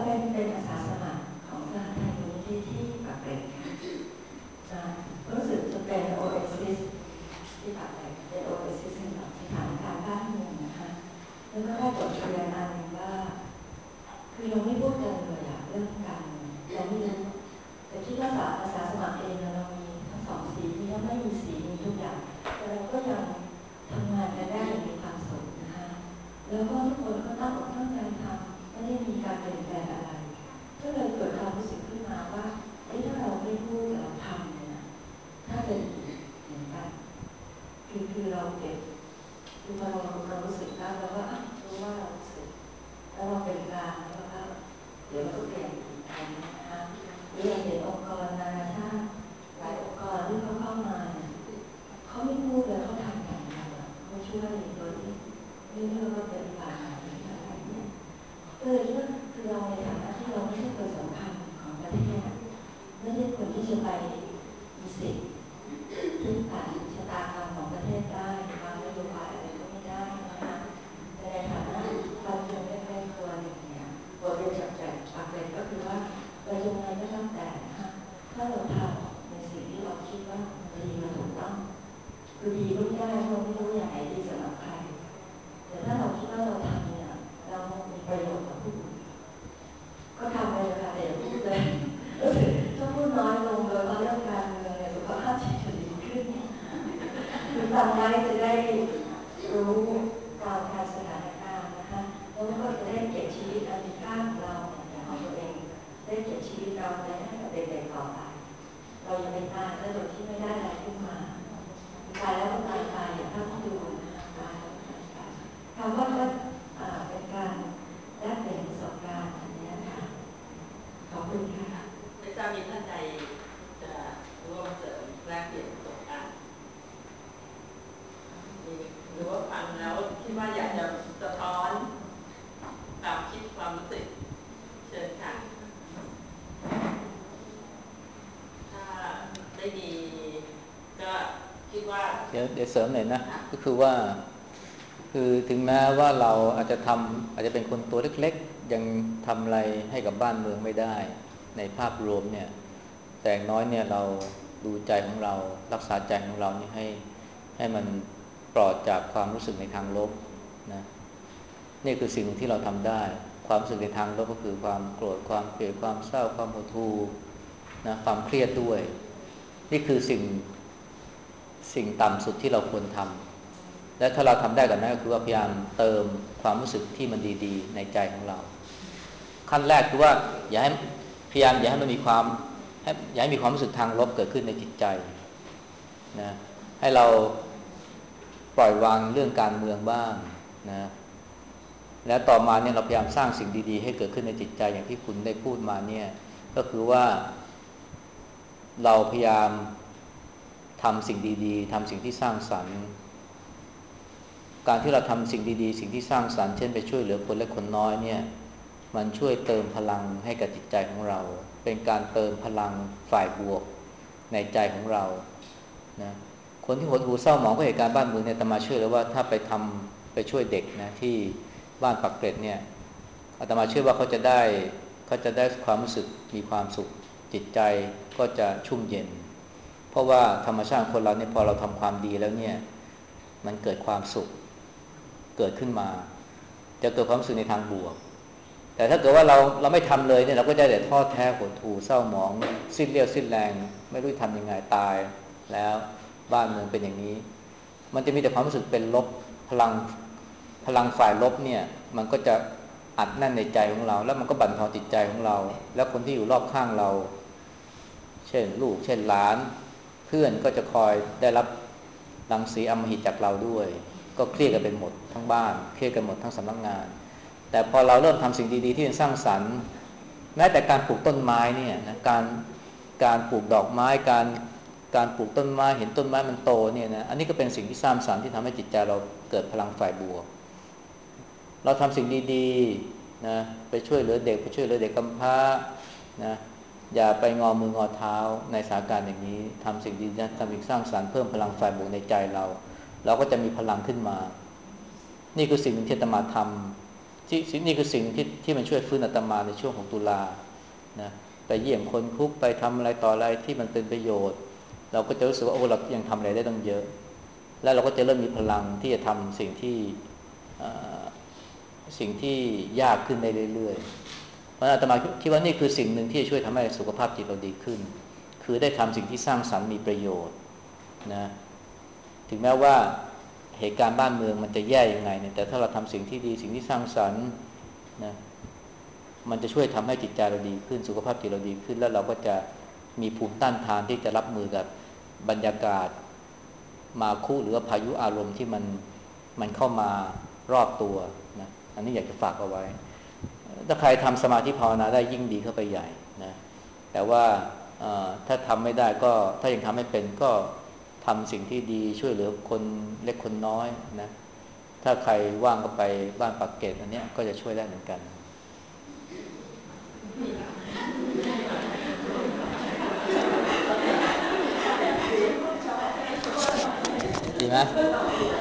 เป็นอาสาสมัครของสหไทยมูลนิธิที่ปากเกร็ดค่ะรู้สึกจะเป็น Oasis ที่ปากเกร็ดเป็น Oasis สำหรับสถานการณ์บ้านเมืองนะคะแล้วก็ได้บทเรียนอันหนึ่งว่าคือเราไม่พูดกันเลยอะเรื่องการเราไม่รู้แต่คิดว่าอาสาสมัครเองเรามีทั้งสองสีที่ไม่มีสีมีทุกอย่างแต่เราก็ยังทำงานกันได้อย่างมีความสุขนะคะแล้วก็ทุกคนก็ตั้งอกตั้งใจทำไม่ได้มีการเปลี่ยนแปลงอะไรก็เลยเกิดความรู้สึกขึ้นมาว่าถ้าเราไม่พูดเราทำเนี่ยถ้าจะดีเหมือนกันคือเราเก็บคือพอเรารู้สึกได้แล้วว่ารู้ว่าเรารู้สึกแล้วเราเป็นกลางแล้วก็เดี๋ยวมันก็เปลี่ยนอีกอะไรนะคะหรืออย่างเห็นองค์กรนานาชาติหลายองค์กรที่เขาเข้ามาเนี่ยเขาไม่พูดเลยเขาทำอย่างเดียวเขาช่วยโดยที่ไม่เลือกว่าเป็นฝ่ายไหนอะไรเนี่ยก็เลยคิดว่าคือเราในฐานะที่เราไม่ใช่คนสำคัญของประเทศไม่ใช่คนที่จะไปมีสิทธิ์ที่ผ่านชะตากรรมของประเทศได้วางนโยบายอะไรก็ไม่ได้นะคะแต่ในฐานะเราจะไม่ได้ตัวหนึ่งเนี่ยบทเรียนจากปากเกร็ดก็คือว่าเราจะไงก็แล้วแต่นะคะถ้าเราทำในสิ่งที่เราคิดว่าดีมันถูกต้องคือดีก็ไม่ได้เราไม่รู้อย่างไหนดีสำหรับใครแต่ถ้าเราคิดว่าเราทำเนี่ยเรามีประโยชน์กับผู้อื่นก็ทำไปเลยค่ะแต่อย่าพูดเลยรู้สึกถ้าพูดน้อยลงโดยเรื่องการเมืองเนี่ยสุขภาพจิตจะดีขึ้นคือฟังไว้จะได้รู้การสถานการณ์นะคะแล้วก็จะได้เก็บชีวิตอันมีค่าของเราอย่างของตัวเองได้เก็บชีวิตเราไว้ให้กับเด็กๆต่อไปเรายังไม่ตายแล้วโดยที่ไม่ได้อะไรขึ้นมาตายแล้วก็ตายไปอย่างถ้าที่ดูนะคะตายแล้วก็ตายไปคำว่าก็เป็นการแลกเปลี่ยนประสบการณ์อันนี้ค่ะขอบคุณค่ะไม่ทราบมีท่านใดจะร่วมเสริมแลกเปลี่ยนประสบการณ์หรือว่าฟังแล้วคิดว่าอยากจะสะท้อนความคิดความรู้สึกเชิญค่ะถ้าได้ดีก็คิดว่าเดี๋ยวเสริมหน่อยนะก็คือว่าคือถึงแม้ว่าเราอาจจะเป็นคนตัวเล็กๆยังทำอะไรให้กับบ้านเมืองไม่ได้ในภาพรวมเนี่ยแต่อย่างน้อยเนี่ยเราดูใจของเรารักษาใจของเรานี่ให้มันปลอดจากความรู้สึกในทางลบนะนี่คือสิ่งที่เราทำได้ความรู้สึกในทางลบก็คือความโกรธความเกลียดความเศร้าความหดหู่นะความเครียดด้วยนี่คือสิ่งต่ำสุดที่เราควรทำและถ้าเราทำได้กับนั้นก็คือว่าพยายามเติมความรู้สึกที่มันดีๆในใจของเราขั้นแรกคือว่าพยายามอย่าให้มันมีความอย่าให้มีความรู้สึกทางลบเกิดขึ้นในจิตใจนะให้เราปล่อยวางเรื่องการเมืองบ้างนะแล้วต่อมาเนี่ยเราพยายามสร้างสิ่งดีๆให้เกิดขึ้นในจิตใจอย่างที่คุณได้พูดมาเนี่ยก็คือว่าเราพยายามทำสิ่งดีๆทำสิ่งที่สร้างสรรค์การที่เราทำสิ่งดีๆสิ่งที่สร้างสรรค์เช่นไปช่วยเหลือคนเล็กคนน้อยเนี่ยมันช่วยเติมพลังให้กับจิตใจของเราเป็นการเติมพลังฝ่ายบวกในใจของเรานะคนที่หดหู่เศร้าหมองกับเหตุการณ์บ้านเมืองเนี่ยอาตมาเชื่อเลยว่าถ้าไปช่วยเด็กนะที่บ้านปักเกร็ดเนี่ยอาตมาเชื่อว่าเขาจะได้ความรู้สึกมีความสุขจิตใจก็จะชุ่มเย็นเพราะว่าธรรมชาติคนเราเนี่ยพอเราทำความดีแล้วเนี่ยมันเกิดความสุขเกิดขึ้นมาจะเกิดความรู้สึกในทางบวกแต่ถ้าเกิดว่าเราไม่ทำเลยเนี่ยเราก็จะแต่ท้อแท้หดหู่เศร้าหมองสิ้นเรี่ยวสิ้นแรงไม่รู้ทำยังไงตายแล้วบ้านเมืองเป็นอย่างนี้มันจะมีแต่ความรู้สึกเป็นลบพลังฝ่ายลบเนี่ยมันก็จะอัดแน่นในใจของเราแล้วมันก็บั่นทอนจิตใจของเราแล้วคนที่อยู่รอบข้างเราเช่นลูกเช่นหลานเพื่อนก็จะคอยได้รับรังสีอำมหิตจากเราด้วยก็เครียดกันเป็นหมดทั้งบ้านเครียดกันหมดทั้งสำนักงานแต่พอเราเริ่มทำสิ่งดีๆที่เป็นสร้างสรรค์แม้แต่การปลูกต้นไม้เนี่ยนะการปลูกดอกไม้การปลูกต้นไม้เห็นต้นไม้มันโตเนี่ยนะอันนี้ก็เป็นสิ่งที่สร้างสรรค์ที่ทำให้จิตใจเราเกิดพลังฝ่ายบวกเราทำสิ่งดีๆนะไปช่วยเหลือเด็กไปช่วยเหลือเด็กกำพร้านะอย่าไปงอมืองอเท้าในสถานการณ์อย่างนี้ทำสิ่งดีนะทำสิ่งสร้างสรรค์เพิ่มพลังฝ่ายบวกในใจเราก็จะมีพลังขึ้นมานี่คือสิ่งที่อาตมาทำที่นี่คือสิ่งที่มันช่วยฟื้นอาตมาในช่วงของตุลานะไปเยี่ยมคนคุกไปทำอะไรต่ออะไรที่มันเป็นประโยชน์เราก็จะรู้สึกว่าโอ้เรายังทำอะไรได้ตั้งเยอะแล้วเราก็จะเริ่มมีพลังที่จะทำสิ่งที่ยากขึ้นได้เรื่อยๆเพราะอาตมาคิดว่านี่คือสิ่งหนึ่งที่จะช่วยทำให้สุขภาพจิตเราดีขึ้นคือได้ทำสิ่งที่สร้างสรรค์มีประโยชน์นะถึงแม้ว่าเหตุการณ์บ้านเมืองมันจะแย่ยังไงเนี่ยแต่ถ้าเราทำสิ่งที่ดีสิ่งที่สร้างสรรค์นะมันจะช่วยทำให้จิตใจเราดีขึ้นสุขภาพจิตเราดีขึ้นแล้วเราก็จะมีภูมิต้านทานที่จะรับมือกับบรรยากาศมาคุหรือว่าพายุอารมณ์ที่มันเข้ามารอบตัวนะอันนี้อยากจะฝากเอาไว้ถ้าใครทำสมาธิภาวนาได้ยิ่งดีเข้าไปใหญ่นะแต่ว่าถ้าทำไม่ได้ก็ถ้ายังทำไม่เป็นก็ทำสิ่งที่ดีช่วยเหลือคนเล็กคนน้อยนะถ้าใครว่างก็ไปบ้านปากเกร็ดอันนี้ก็จะช่วยได้เหมือนกันดีไหม